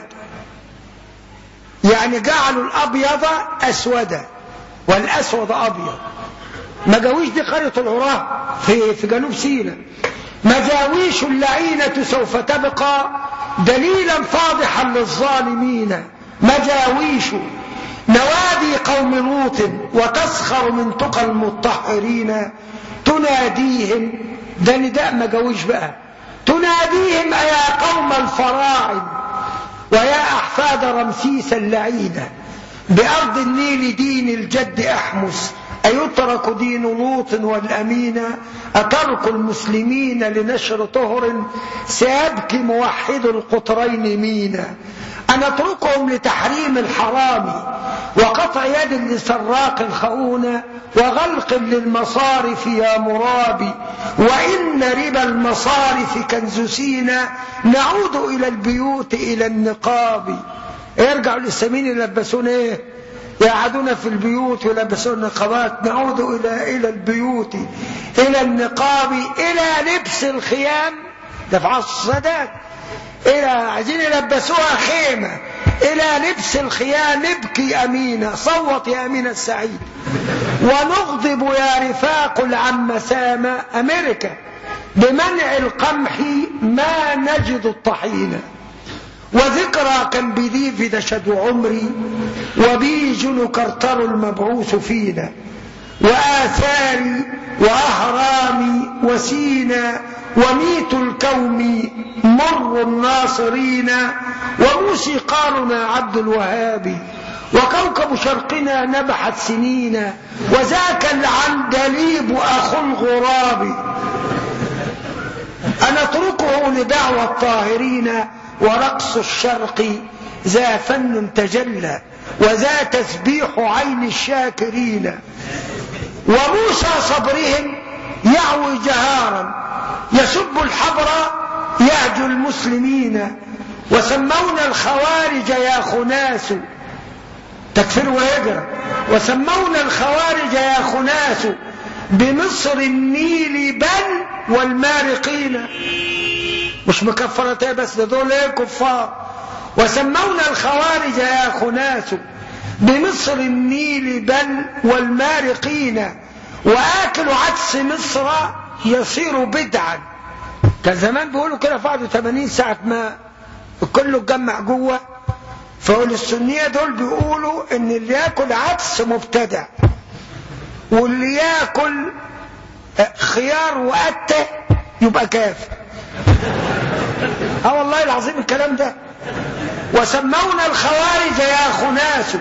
يعني جعلوا الأبيض أسودا والأسود أبيض مجاويش دي قرية العراة في جنوب سيناء مجاويش اللعينة سوف تبقى دليلا فاضحا للظالمين مجاويش نوادي قوم لوط وتسخر من تقى المطهرين تناديهم ده نداء مجاويش بقى تناديهم أيا قوم الفراعنة ويا أحفاد رمسيس اللعينة بأرض النيل دين الجد أحمس أيترك دين لوط والأمين أترك المسلمين لنشر طهر سيبكي موحد القطرين مينا أنا أتركهم لتحريم الحرام وقطع يد لسراق خؤونة وغلق للمصارف يا مرابي وإن ربا المصارف كنز سينا نعود إلى البيوت إلى النقاب يرجعوا الإسلاميين يلبسون إيه يقعدون في البيوت ويلبسون النقابات نعود إلى البيوت إلى النقاب إلى لبس الخيام ده في عصر السادات إلى عايزين يلبسوها خيمة إلى لبس الخيام نبكي أمينة صوت يا أمينة السعيد ونغضب يا رفاق العم سامة أمريكا بمنع القمح ما نجد الطحينة وذكرى كان بذيف دشد عمري وبيج كرتر المبعوث فينا وآثاري وأهرامي وسينا وميت الكوم مر الناصرين، وموسيقارنا عبد الوهاب، وكوكب شرقنا نبحت سنين، وذاك العندليب أخو الغراب. أنا أتركه لدعوى الطاهرين، ورقص الشرق ذا فن تجلى، وذا تسبيح عين الشاكرين. وموسى صبرهم يعوي جهارا، يسب الحبر يهجو المسلمين، وسمونا الخوارج يا خناس، تكفير وهجرة، وسمونا الخوارج يا خناس، بمصر النيل بل والمارقين. مش مكفرتين بس، دول ايه كفار. وسمونا الخوارج يا خناس، بمصر النيل بل والمارقين، وآكل عدس مصر يصير بدعا. كان زمان بيقولوا كده فقعدوا 80 ساعة ما كله اتجمع جوه، فقول السنية دول بيقولوا ان اللي ياكل عدس مبتدع، واللي ياكل خيار وقتة يبقى كافر. والله العظيم الكلام ده. وسمونا الخوارج يا خناس،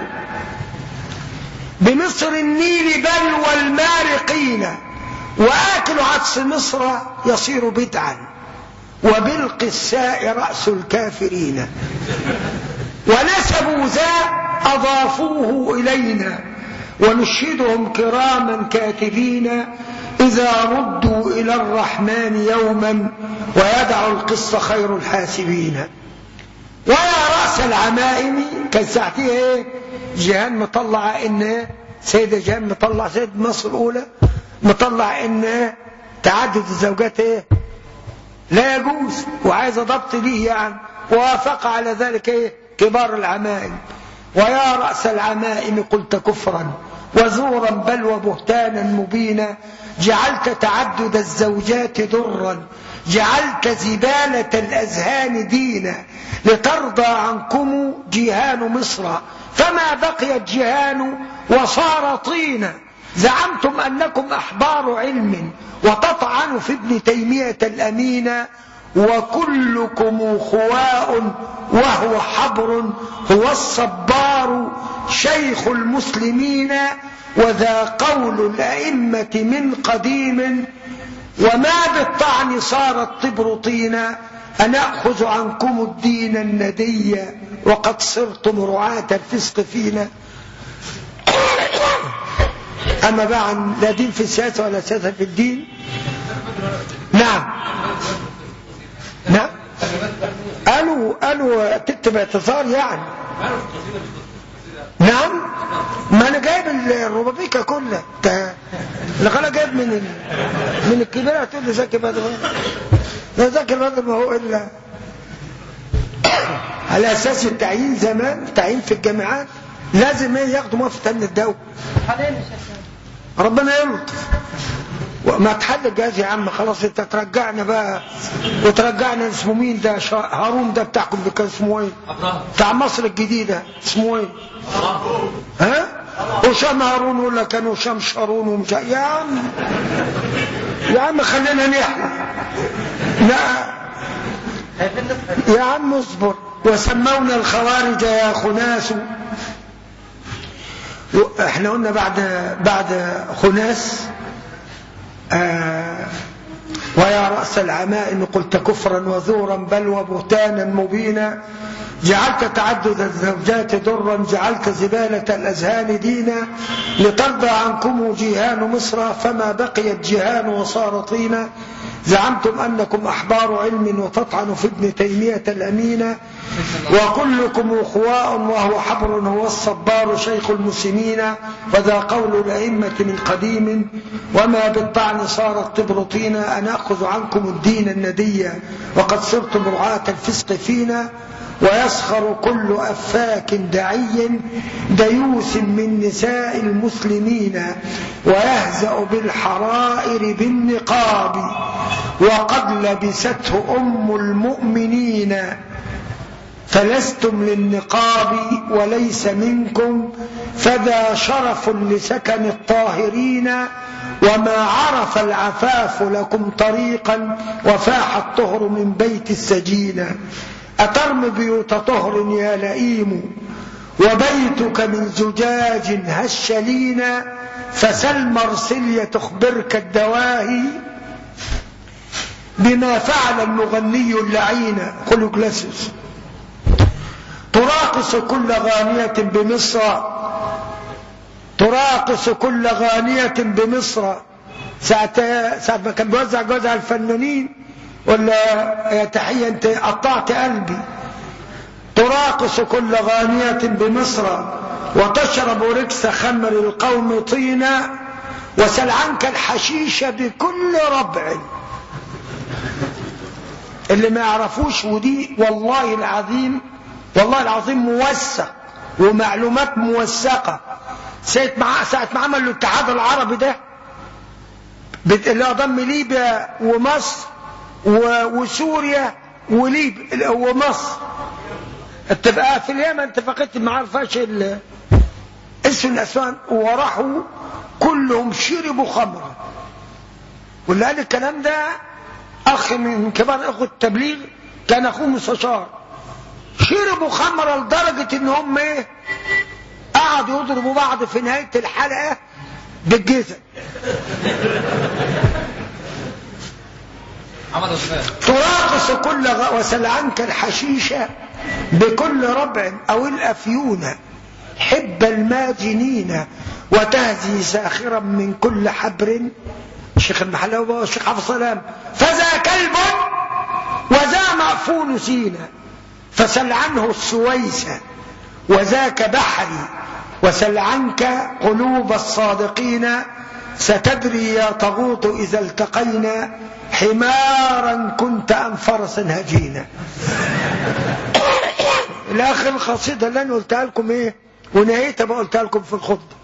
بمصر النيل بل والمارقين، وآكل عدس مصر يصير بدعا، وبالقساء رأس الكافرين. ونسبوا ذا أضافوه إلينا، ونشهدهم كراما كاتبين، إذا ردوا إلى الرحمن يوما، ويدع القصة خير الحاسبين. ويا رأس العمائم، كان ساعتها ايه جيهان مطلع ان سيدة جيهان مطلع سيدة مصر الأولى مطلع ان تعدد الزوجات ايه لا يجوز، وعايز ضبط ليه يعني، ووافق على ذلك ايه كبار العمائم. ويا رأس العمائم قلت كفرا وزورا بل وبهتانا مبينا، جعلت تعدد الزوجات ضرا، جعلت زبالة الأذهان دينا، لترضى عنكم جيهان مصر، فما بقيت جيهان وصار طينا. زعمتم أنكم أحبار علم، وتطعن في ابن تيمية الأمين، وكلكم خواء وهو حبر، هو الصبار شيخ المسلمين. وذا قول الأئمة من قديم، وما بالطعن صارت طبر طينا، أنأخذ عنكم الدين الندي، وقد صرتم رعاة الفسق فينا. أما بعد، لا دين في السياسة ولا سياسة في الدين. نعم نعم، قالوا تكتب اعتذار يعني. نعم، ما انا جايب الربابيكا كلها، لقد جايب من الكبيرة. تقول لي زكي بدر، لا زكي بدر ما هو الا على اساس التعيين. زمان التعيين في الجامعات لازم ياخدوا موافقة من الدولة. ربنا يلطف وما تحل الجهاز يا عم، خلاص انت ترجعنا بقى، وترجعنا اسمه مين ده، هارون ده بتاعكم ده كان اسمه ايه، بتاع مصر الجديدة اسمه ايه، ها وشام هارون ولا كان وشام شارون ومش يا عم خلينا نحلى. لا يا عم اصبر. وسمونا الخوارج يا خناس، احنا قلنا بعد خناس ويا رأس العمائم قلت كفرا وزورا بل وبهتانا مبينا، جعلت تعدد الزوجات ضرا، جعلت زبالة الأذهان دينا، لترضى عنكم جيهان مصر، فما بقيت جيهان وصار طينا. زعمتم أنكم أحبار علم، وتطعن في ابن تيمية الأمين، وكلكم خواء وهو حبر، هو الصبار شيخ المسلمين. وذا قول الأئمة من قديم، وما بالطعن صارت طبر طينا، أن أخذ عنكم الدين الندي، وقد صرتم رعاة الفسق فينا. ويسخر كل أفاك دعي ديوس من نساء المسلمين، ويهزأ بالحرائر بالنقاب، وقد لبسته أم المؤمنين. فلستم للنقاب وليس منكم، فذا شرف لسكن الطاهرين، وما عرف العفاف لكم طريقا وفاح الطهر من بيت السجينة أترم بيوت طهر يا لئيم وبيتك من زجاج هش لينا فسل مرسلية تخبرك الدواهي بما فعل المغني اللعين قل جلسس تراقص كل غانية بمصر تراقص كل غانية بمصر ساعة ما كان بيوزع جوز على الفنانين ولا يا تحية انت قطعت قلبي تراقص كل غانية بمصر وتشرب ركس خمر القوم طينا وسل عنك الحشيش بكل ربع. اللي ما يعرفوش ودي والله العظيم موثق ومعلومات موثقة. ساعة ما عملوا الاتحاد العربي ده اللي ضم ليبيا ومصر وسوريا وليبيا ومصر اتفقوا في اليمن اتفقت مع الفاشل اسم الاسوان وراحوا كلهم شربوا خمرا. واللي قال الكلام ده اخ من كبار اخوة التبليغ كان اخوه مستشار. شربوا خمرا لدرجة ان هم ايه قعدوا يضربوا بعض في نهاية الحلقة بالجزم. تراقص كل وسل عنك الحشيشة بكل ربع او الافيونة حب الماجنين وتهزي ساخرا من كل حبر. الشيخ المحلاوي والشيخ حافظ سلام فذا كلب وذا مأفون سينا فسل عنه السويسة وذاك بحري وسل عنك قلوب الصادقين ستدري يا طغوط إذا التقينا حمارا كنت أم فرسا هجينا. الآخر القصيدة اللي أنا قلتها لكم إيه ونهايتها بقى قلتها لكم في الخطبة.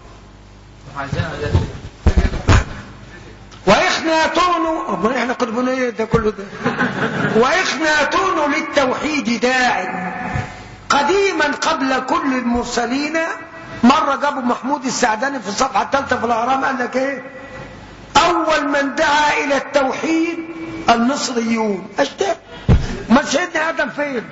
وإخناتون أما إحنا قربنا ده كله ده. وإخناتون للتوحيد داع قديما قبل كل المرسلين. مرة جابوا محمود السعداني في الصفحة الثالثة في الأهرام قال لك إيه أول من دعا إلى التوحيد المصريون. أشتاق ما سيدنا آدم فين؟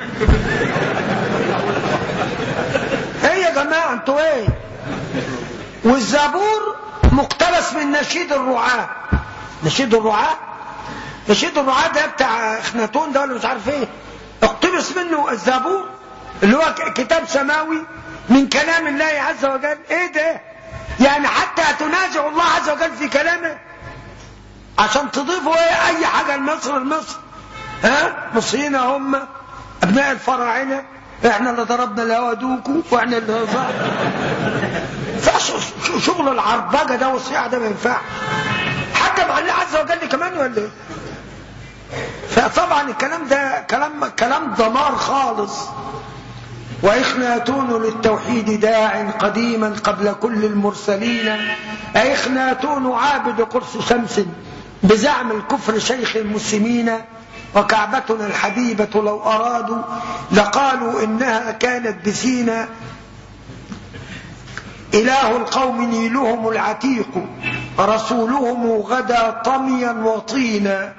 إيه يا جماعة أنتوا إيه؟ والزبور مقتبس من نشيد الرعاة. نشيد الرعاة ده بتاع اخناتون ده ولا مش عارف ايه اقتبس منه الزبور اللي هو كتاب سماوي من كلام الله عز وجل. ايه ده يعني حتى تنازع الله عز وجل في كلامه عشان تضيفوا ايه اي حاجة لمصر مصريين هم ابناء الفراعنة احنا اللي ضربنا الهوا دوكو واحنا اللي شغل العربجة ده والصياح ده ما ينفعش حتى مع الله عز وجل كمان ولا ايه. فطبعا الكلام ده كلام دمار خالص. وإخناتون للتوحيد داع قديما قبل كل المرسلين إخناتون عابد قرص شمس بزعم الكفر شيخ المسلمين وكعبتنا الحبيبة لو أرادوا لقالوا إنها كانت بسينا إله القوم نيلهم العتيق رسولهم غدا طميا وطينا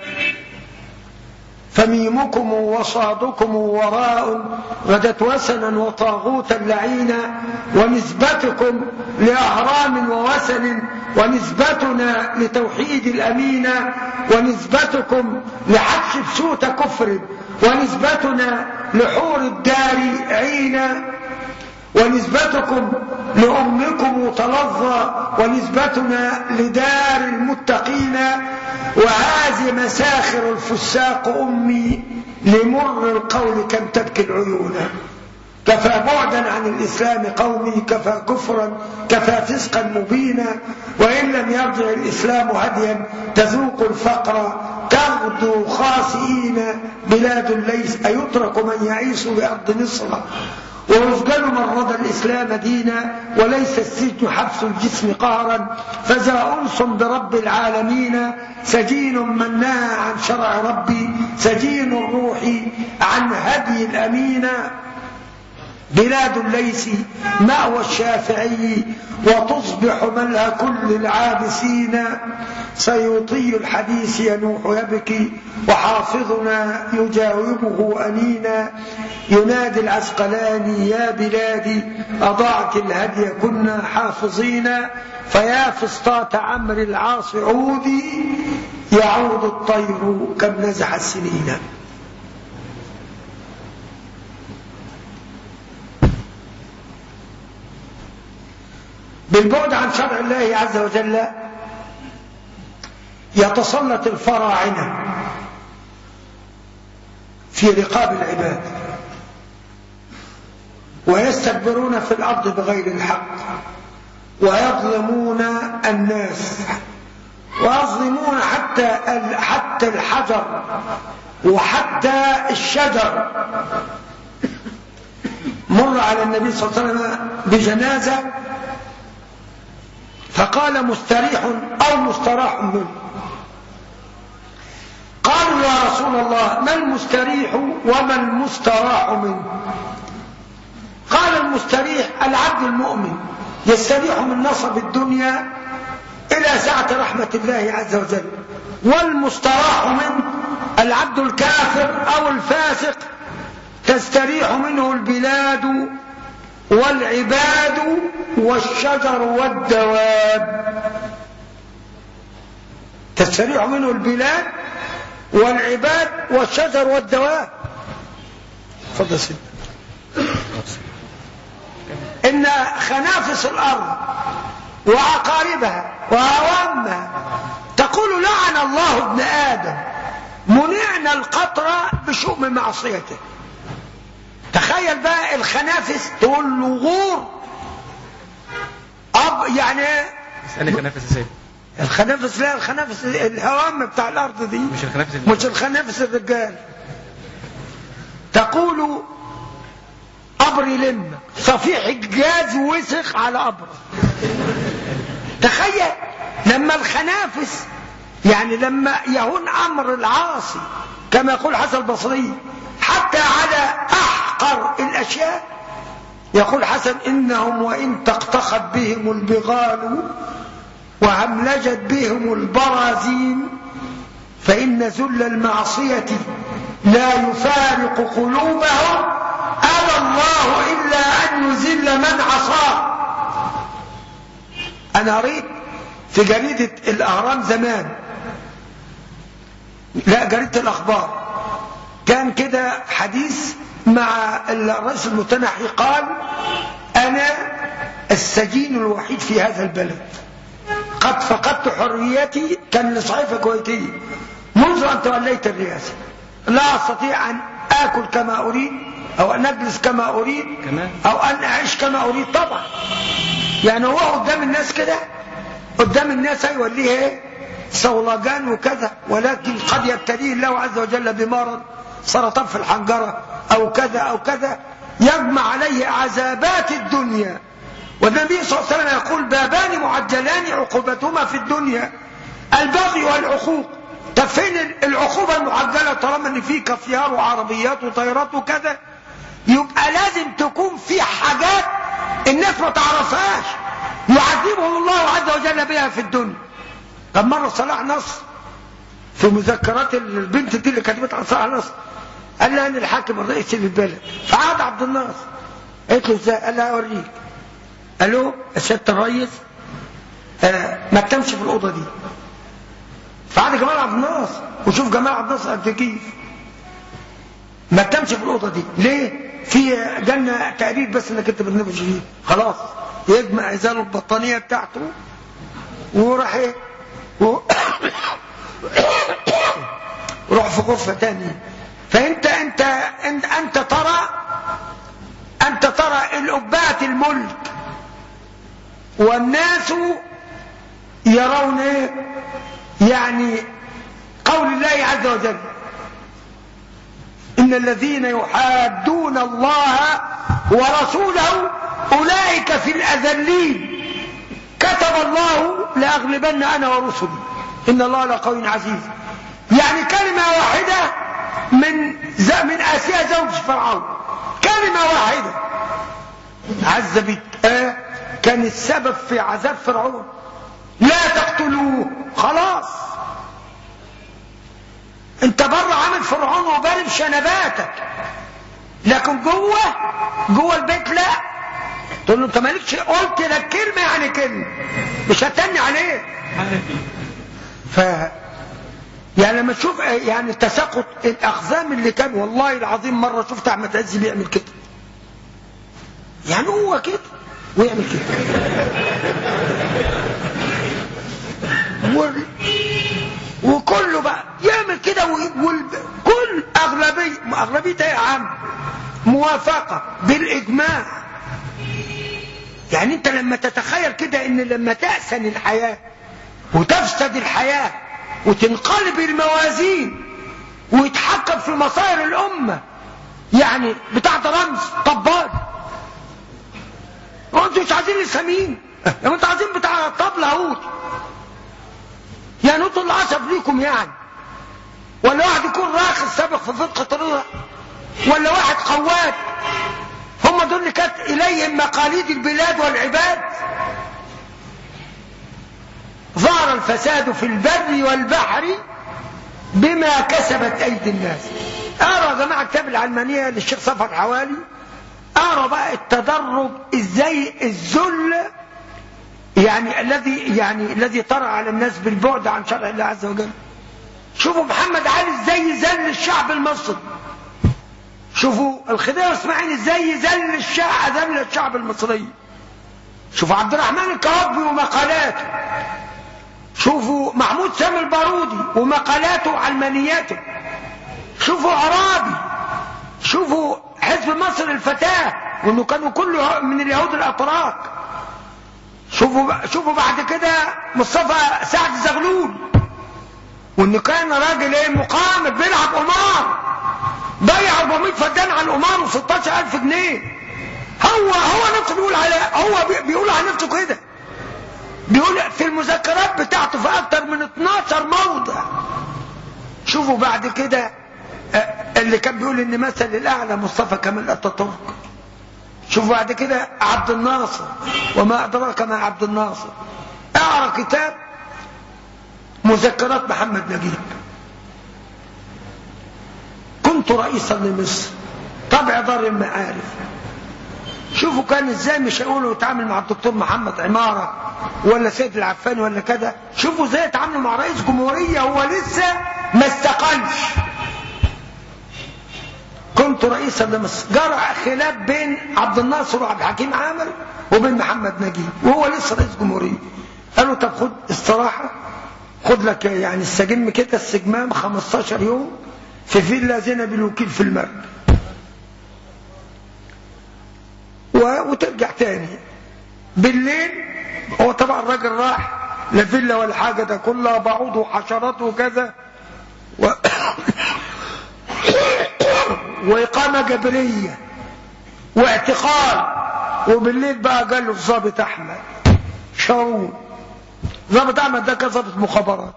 فميمكم وصادكم وراء غدت وسنا وطاغوتا لعينا ونسبتكم لأهرام ووسن ونسبتنا لتوحيد الأمين ونسبتكم لحبس بسوت كفر ونسبتنا لحور الدار عينا ونسبتكم لأمكم تلظى ونسبتنا لدار المتقين وهذه مساخر الفساق أمي لمر القول كم تبكي العيون كفى بعدا عن الإسلام قومي كفى كفرا كفى فسقا مبينا وإن لم يرجع الإسلام هديا تذوق الفقر تغدو خاسئين بلاد ليس أيترك من يعيش بأرض مصر ويسجن من رضى الإسلام دينا وليس السجن حبس الجسم قهرا فذا أنس برب العالمين سجين من نهى عن شرع ربي سجين الروح عن هدي الأمين بلاد الليث مأوى الشافعي، وتصبح ملهى كل العابسين. سيوطي الحديث ينوح يبكي، وحافظنا يجاوبه أنينا. ينادي العسقلاني يا بلادي، أضعت الهدي كنا حافظين. فيا فسطاط عمرو العاص عودي، يعود الطير كم نزح السنين. بالبعد عن شرع الله عز وجل يتسلط الفراعنة في رقاب العباد، ويستكبرون في الأرض بغير الحق، ويظلمون الناس، ويظلمون حتى الحجر وحتى الشجر. مر على النبي صلى الله عليه وسلم بجنازة فقال مستريح أو مستراح منه. قالوا يا رسول الله ما المستريح وما المستراح منه؟ قال المستريح العبد المؤمن يستريح من نصب الدنيا إلى سعة رحمة الله عز وجل، والمستراح منه العبد الكافر أو الفاسق تستريح منه البلاد والعباد والشجر والدواب. تستريح منه البلاد والعباد والشجر والدواب. تفضل سيدي. إن خنافس الأرض وعقاربها وعوامها تقول لعن الله ابن آدم منعنا القطر بشؤم معصيته. تخيل بقى الخنافس تقول له غور يعني اسألي خنافس ازاي؟ الخنافس لا، الخنافس الهوام بتاع الأرض دي مش الخنافس الرجال. تقول قبر لم صفيح الجاز وسخ على قبر. تخيل لما الخنافس يعني لما يهون أمر العاصي كما يقول حسن البصري حتى على أحقر الأشياء، يقول حسن إنهم وإن تقتخت بهم البغال وهملجت بهم البرازين فإن ذل المعصية لا يفارق قلوبهم، أبى الله إلا أن يذل من عصاه. أنا قريت في جريدة الأهرام زمان، لا جريدة الأخبار، كان كده حديث مع الرئيس المتنحي قال أنا السجين الوحيد في هذا البلد، قد فقدت حريتي، كان لصحيفة كويتية، منذ أن توليت الرئاسة لا أستطيع أن آكل كما أريد أو أن أجلس كما أريد أو أن أعيش كما أريد. طبعا يعني هو قدام الناس كده، قدام الناس هيوليه صولجان وكذا، ولكن قد يبتليه الله عز وجل بمرض سرطان في الحنجرة أو كذا أو كذا يجمع عليه عذابات الدنيا. والنبي صلى الله عليه وسلم يقول بابان معجلان عقوبتهما في الدنيا البغي والعقوق. طب فين العقوبة المعجلة طالما ان في كافيار وعربيات وطيارات وكذا؟ يبقى لازم تكون في حاجات الناس ما تعرفهاش يعذبهم الله عز وجل بها في الدنيا. طب مرة صلاح نصر في مذكرات البنت دي اللي كتبت عن صلاح نصر قال لها ان الحاكم الرئيسي للبلد، فعاد عبد الناصر قالت له ازاي؟ قال لها اوريك. قال له سيادة الرئيس ما تمشي في الأوضة دي. فعاد جمال عبد الناصر وشوف جمال عبد الناصر قد كيف، ما تمشي في الأوضة دي ليه؟ في جنة تقرير بس انك انت برنامج جديد. خلاص يجمع ازاله البطانية بتاعته وراح ايه وروح في غرفة تانية. فانت انت ترى الأبات الملك والناس يرون ايه؟ يعني قول الله عز وجل إن الذين يحادون الله ورسوله أولئك في الأذلين كتب الله لأغلبن أنا ورسلي إن الله لقوي عزيز. يعني كلمة واحدة من آسيا زوج فرعون، كلمة واحدة عذبت كان السبب في عذاب فرعون. لا تقتلوه، خلاص انت بره عامل فرعون وبارب شنباتك، لكن جوه البيت لا. تقول له انت مالكش، قلت لك كلمه يعني كلمه، مش هتني عليه. يعني لما تشوف يعني تساقط الاقزام اللي كان، والله العظيم مره شفت احمد عز بيعمل كده، يعني هو كده ويعمل كده وكله بقى يعمل كده، وكل اغلبيه يا عم موافقه بالاجماع. يعني انت لما تتخيل كده ان لما تأسن الحياه وتفسد الحياه وتنقلب الموازين ويتحكم في مصائر الامه، يعني بتاع ده رمز طبال. وانتوا مش عايزين لسه مين؟ لما انتوا عايزين بتاع الطبل اهوت، يعني انتوا العصب ليكم يعني، ولا واحد يكون راخص سابق في فقه طريقه، ولا واحد قواد. هم دول اللي كانت اليهم مقاليد البلاد والعباد. ظهر الفساد في البر والبحر بما كسبت ايدي الناس. اقرا يا جماعه كتاب العلمانيه للشيخ صفر الحوالي، اقرا بقى التدرج ازاي الذل يعني الذي طرأ على الناس بالبعد عن شرع الله عز وجل. شوفوا محمد علي ازاي ذل الشعب المصري، شوفوا الخديوي اسماعيل ازاي ذل الشعب المصري، شوفوا عبد الرحمن الكوابي ومقالاته، شوفوا محمود سامي البارودي ومقالاته وعلمانياته، شوفوا عرابي، شوفوا حزب مصر الفتاة وانه كانوا كله من اليهود الاتراك، شوفوا بعد كده مصطفى سعد زغلول وانه كان راجل مقام بيلعب قمار، ضيع 400 فدان على القمار و16,000 جنيه. هو نفسه بيقول على نفسه كده، بيقول في المذكرات بتاعته في اكتر من 12 موضع. شوفوا بعد كده اللي كان بيقول ان مثل الاعلى مصطفى كمال اتاتورك. شوفوا بعد كده عبد الناصر وما ادراك ما عبد الناصر. اقرا كتاب مذكرات محمد نجيب. كنت رئيسا لمصر، طبع دار المعارف. شوفوا كان ازاي، مش هيقولوا يتعامل مع الدكتور محمد عمارة ولا سيد العفاني ولا كده، شوفوا ازاي يتعاملوا مع رئيس جمهورية هو لسه ما استقلش. كنت رئيسا لمصر، جرى خلاف بين عبد الناصر وعبد الحكيم عامر وبين محمد نجيب وهو لسه رئيس جمهورية. قالوا طب خد استراحة، خد لك يعني السجن كده، السجمام 15 يوم في فيلا زينب الوكيل في المرج، وترجع تاني بالليل. هو طبعا الراجل راح لا فيلا ولا حاجة، ده كلها بعوض وحشرات وكذا وإقامة جبرية واعتقال. وبالليل بقى قال له الضابط أحمد شارون، ضابط أحمد ده كان ضابط مخابرات.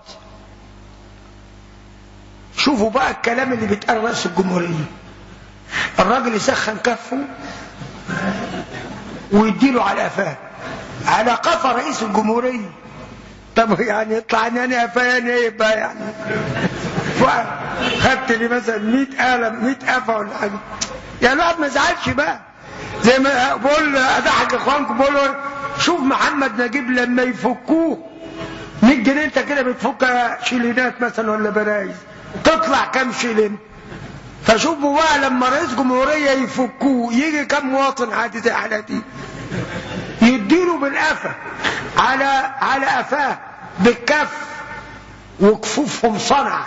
شوفوا بقى الكلام اللي بيتقال رئيس الجمهورية، الراجل يسخن كفه ويديله على قفاه، على قفا رئيس الجمهورية. طب يعني يطلع ان انا قفايا ايه بقى يعني؟ خدت لي مثلا 100 قلم 100 قفا ولا حاجه، يعني الواحد ما يزعلش بقى. زي ما بقول اضحك اخوانكم، بقول شوف محمد نجيب لما يفكوه 100 جنيه انت كده بتفك شيلينات مثلا ولا برايز، تطلع كام شيلين؟ فشوفوا بقى لما رئيس جمهورية يفكوه يجي كم مواطن عادي زي حالتي يديله بالقفا على قفاه بالكف، وكفوفهم صنعة.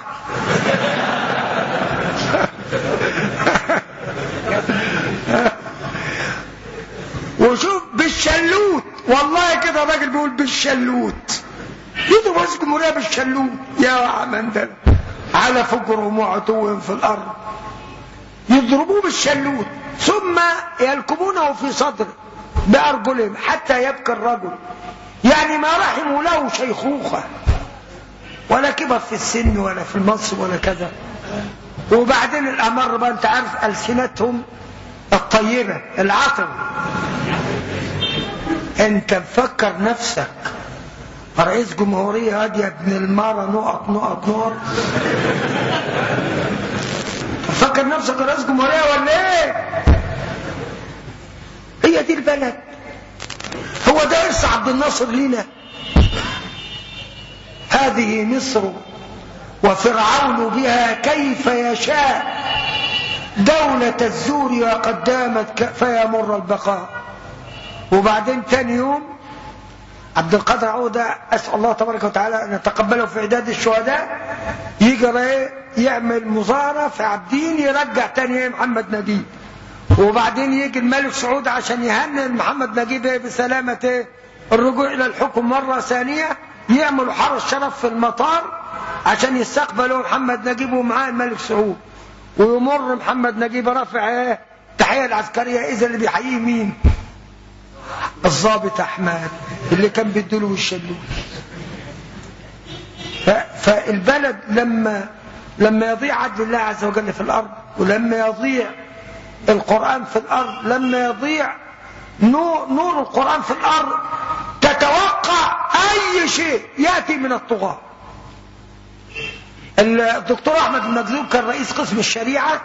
وشوف بالشلوت، والله كده الراجل بيقول بالشلوت، يضرب رئيس الجمهورية بالشلوت يا عمان ده على فجرهم وعتوهم في الارض، يضربوه بالشلوت ثم يلكمونه في صدره بأرجلهم حتى يبكي الرجل. يعني ما رحموا له شيخوخة ولا كبر في السن ولا في المنصب ولا كذا، وبعدين الأمر بقى أنت عارف ألسنتهم الطيبة العطر. أنت مفكر نفسك رئيس جمهورية هادي يا ابن المارة نقط نقط نقط؟ تفكر نفسك رئيس جمهورية ولا ايه؟ هي دي البلد. هو ده إرث عبد الناصر لينا. هذه مصر وفرعون بها كيف يشاء دولة الزور وقد دامت فيمر البقاء. وبعدين تاني يوم عبد القادر عودة أسأل الله تبارك وتعالى أن يتقبله في عداد الشهداء يجري يعمل مظاهرة في عابدين يرجع تاني محمد نجيب. وبعدين يجي الملك سعود عشان يهنئ محمد نجيب بسلامة الرجوع إلى الحكم مرة ثانية، يعملوا حرس شرف في المطار عشان يستقبلوا محمد نجيب ومعاه الملك سعود. ويمر محمد نجيب رافع التحية العسكرية، إذا اللي بيحييه مين؟ الضابط أحمد اللي كان بيديله الشلول. فالبلد لما يضيع عدل الله عز وجل في الأرض، ولما يضيع القرآن في الأرض، لما يضيع نور القرآن في الأرض، تتوقع أي شيء يأتي من الطغاة. الدكتور أحمد المجذوب كان رئيس قسم الشريعة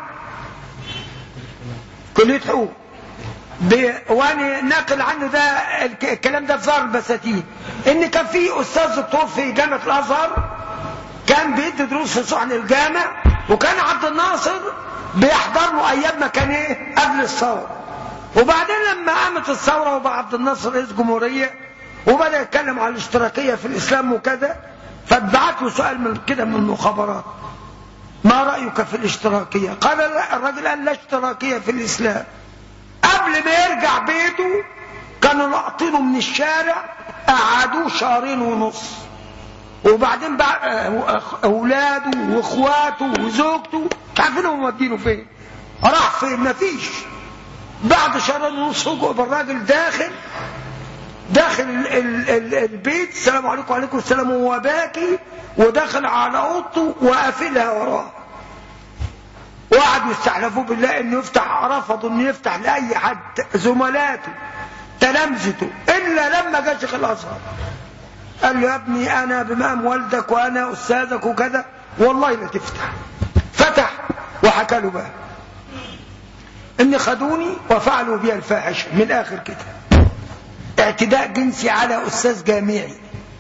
كلية حقوق، وانا ناقل عنه ده الكلام ده في ظهر البساتين، ان كان في استاذ دكتور في جامعة الازهر كان بيدي دروس في صحن الجامع، وكان عبد الناصر بيحضر له ايام ما كان قبل الثوره. وبعدين لما قامت الثوره وبقى عبد الناصر رئيس جمهوريه وبدا يتكلم عن الاشتراكيه في الاسلام وكذا، فاتبعت له سؤال من كده من المخابرات: ما رايك في الاشتراكيه؟ قال لا، الراجل قال لا اشتراكيه في الاسلام. قبل ما يرجع بيته كانوا لاقطينه من الشارع، قعدوه 2.5 شهر، وبعدين بقى اولاده واخواته وزوجته مش عارفين هم مودينه فين، راح فين؟ مفيش. بعد 2.5 شهر فوجئوا بالراجل داخل البيت، السلام عليكم وعليكم السلام، وهو باكي، وداخل على اوضته وقافلها وراه. وقعدوا يستحلفوا بالله انه يفتح، رفضوا انه يفتح لاي حد، زملاته تلامذته، الا لما جاء شيخ الازهر قال له: يا ابني انا بمقام والدك وانا استاذك وكذا، والله لا تفتح. فتح وحكى له بقى ان خدوني وفعلوا بي الفاحشه، من الاخر كده اعتداء جنسي على استاذ جامعي.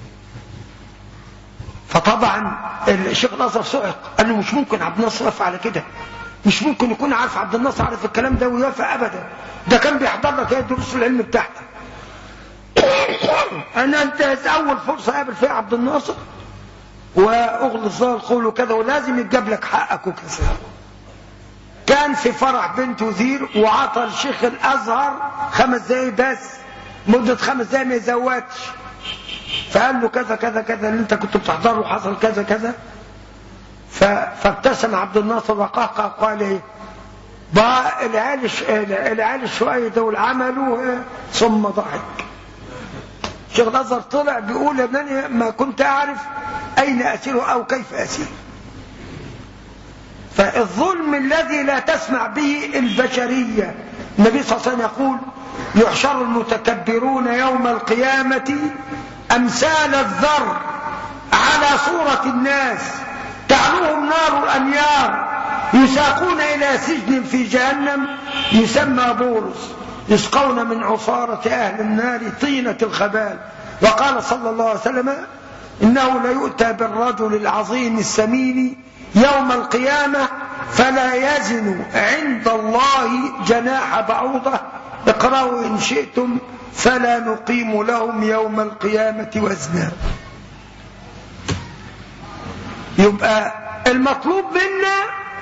فطبعا الشيخ الازهر صعق، قال له: مش ممكن عبد الناصر يفعل كده، مش ممكن يكون عارف عبد الناصر عارف الكلام ده ويوافق ابدا، ده كان بيحضر لك دروس العلم بتاعتك. انا انتهز اول فرصه اقابل فيها عبد الناصر واغلظ له القول وكذا، ولازم يتجاب لك حقك وكذا. كان في فرح بنت وزير، وعطى الشيخ الازهر 5 دقايق بس، مده 5 دقايق ما يزودش. فقال له: كذا كذا كذا اللي انت كنت بتحضره وحصل كذا كذا. فابتسم عبد الناصر وقهقه وقال: ايه بقى العيال الشويه دول عملوا ثم ضحك. الشيخ الازهر طلع بيقول: انني ما كنت اعرف اين اسير او كيف اسير. فالظلم الذي لا تسمع به البشريه، النبي صلى الله عليه وسلم يقول: يحشر المتكبرون يوم القيامه امثال الذر على صوره الناس، تعلوهم نار الانيار، يساقون الى سجن في جهنم يسمى بورس، يسقون من عصارة أهل النار طينة الخبال. وقال صلى الله عليه وسلم: إنه ليؤتى بالرجل العظيم السمين يوم القيامة فلا يزن عند الله جناح بعوضة، اقرأوا إن شئتم، فلا نقيم لهم يوم القيامة وزنا. يبقى المطلوب منا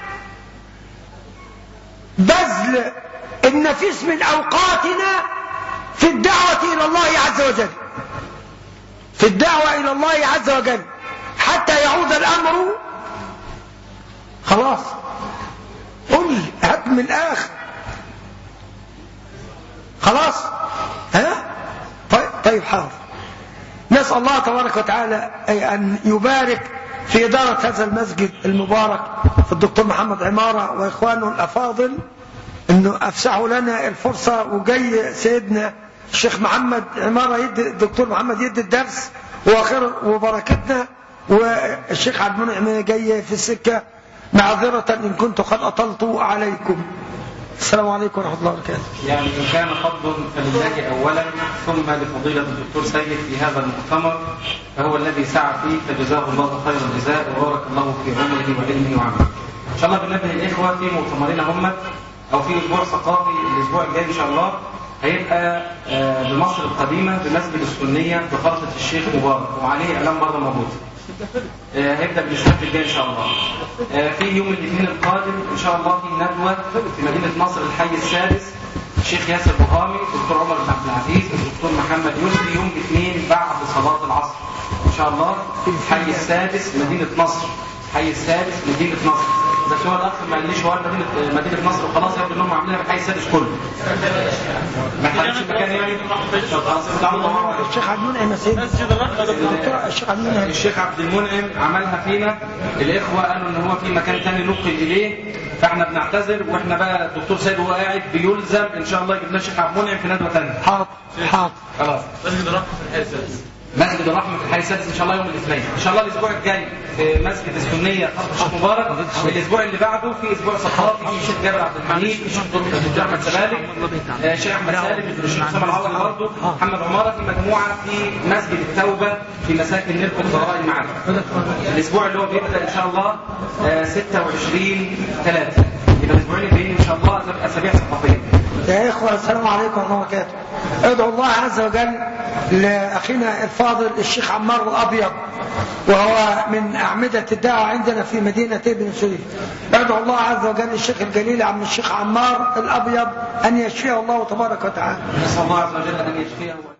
بذل النفيس من أوقاتنا في الدعوة إلى الله عز وجل، في الدعوة إلى الله عز وجل، حتى يعود الأمر خلاص. قل هات من الآخر خلاص. طيب حاضر. نسأل الله تبارك وتعالى أن يبارك في إدارة هذا المسجد المبارك في الدكتور محمد عمارة وإخوانه الأفاضل أنه أفسحوا لنا الفرصة، وجاي سيدنا الشيخ محمد عمارة يدي الدكتور محمد يدي الدرس وخير وبركتنا، والشيخ عبد المنعم جاي في السكة، معذرة إن كنت قد أطلت عليكم. السلام عليكم ورحمة الله وبركاته. يعني إن كان فضل فلله أولا ثم لفضيلة الدكتور سيد في هذا المؤتمر، فهو الذي سعى فيه فجزاه الله خير الجزاء وبارك الله في عمره وعلمه وعمله. إن شاء الله بنبه الإخوة في مؤتمرين هم أو في أسبوع ثقافي الأسبوع الجاي إن شاء الله هيبقى بمصر القديمة بمسجد السنية بخطة الشيخ مبارك، وعليه إعلام برضه موجود. هيبدأ بالأسبوع الجاي إن شاء الله. في يوم الاثنين القادم إن شاء الله في ندوة في مدينة نصر الحي السادس، الشيخ ياسر بوهامي، الدكتور عمر بن عبد العزيز، الدكتور محمد يسري، يوم الاثنين بعد صلاة العصر إن شاء الله في الحي السادس مدينة نصر. الحي السادس مدينة نصر. بس هو الأخ ما قاليش هو مدينة نصر وخلاص، يبدو إنهم عاملينها في الحي السادس كله. ما حدش مكان يعني. الشيخ عبد المنعم الشيخ عبد المنعم عملها فينا، الإخوة قالوا إن هو في مكان تاني نقل إليه، فاحنا بنعتذر، واحنا بقى الدكتور سيد وهو قاعد بيلزم ان شاء الله يجيب لنا الشيخ عبد المنعم في ندوه ثانيه. حاضر خلاص. مسجد الرحمه في الحي السادس. مسجد الرحمه في الحي السادس ان شاء الله يوم الاثنين. ان شاء الله الاسبوع الجاي في مسجد السنيه خط الشيخ مبارك، الاسبوع اللي بعده في اسبوع ثقافي في الشيخ جابر عبد الحميد، في الشيخ الدكتور احمد سبالك، الشيخ احمد سالم، الشيخ اسامه العوضي برضه، محمد عماره، في مجموعه في مسجد التوبه في مساكن نرفق ضرائب المعارف. الاسبوع اللي هو بيبدا ان شاء الله 26/3. يبقى الاسبوعين الجايين ان شاء الله اسابيع ثقافيه. يا إخوة السلام عليكم ورحمة الله وبركاته. ادعو الله عز وجل لأخينا الفاضل الشيخ عمار الأبيض، وهو من أعمدة الدعوة عندنا في مدينة ابن سوري. ادعو الله عز وجل الشيخ الجليل عم الشيخ عمار الأبيض أن يشفيه الله تبارك وتعالى. نسأل الله عز وجل أن يشفيه.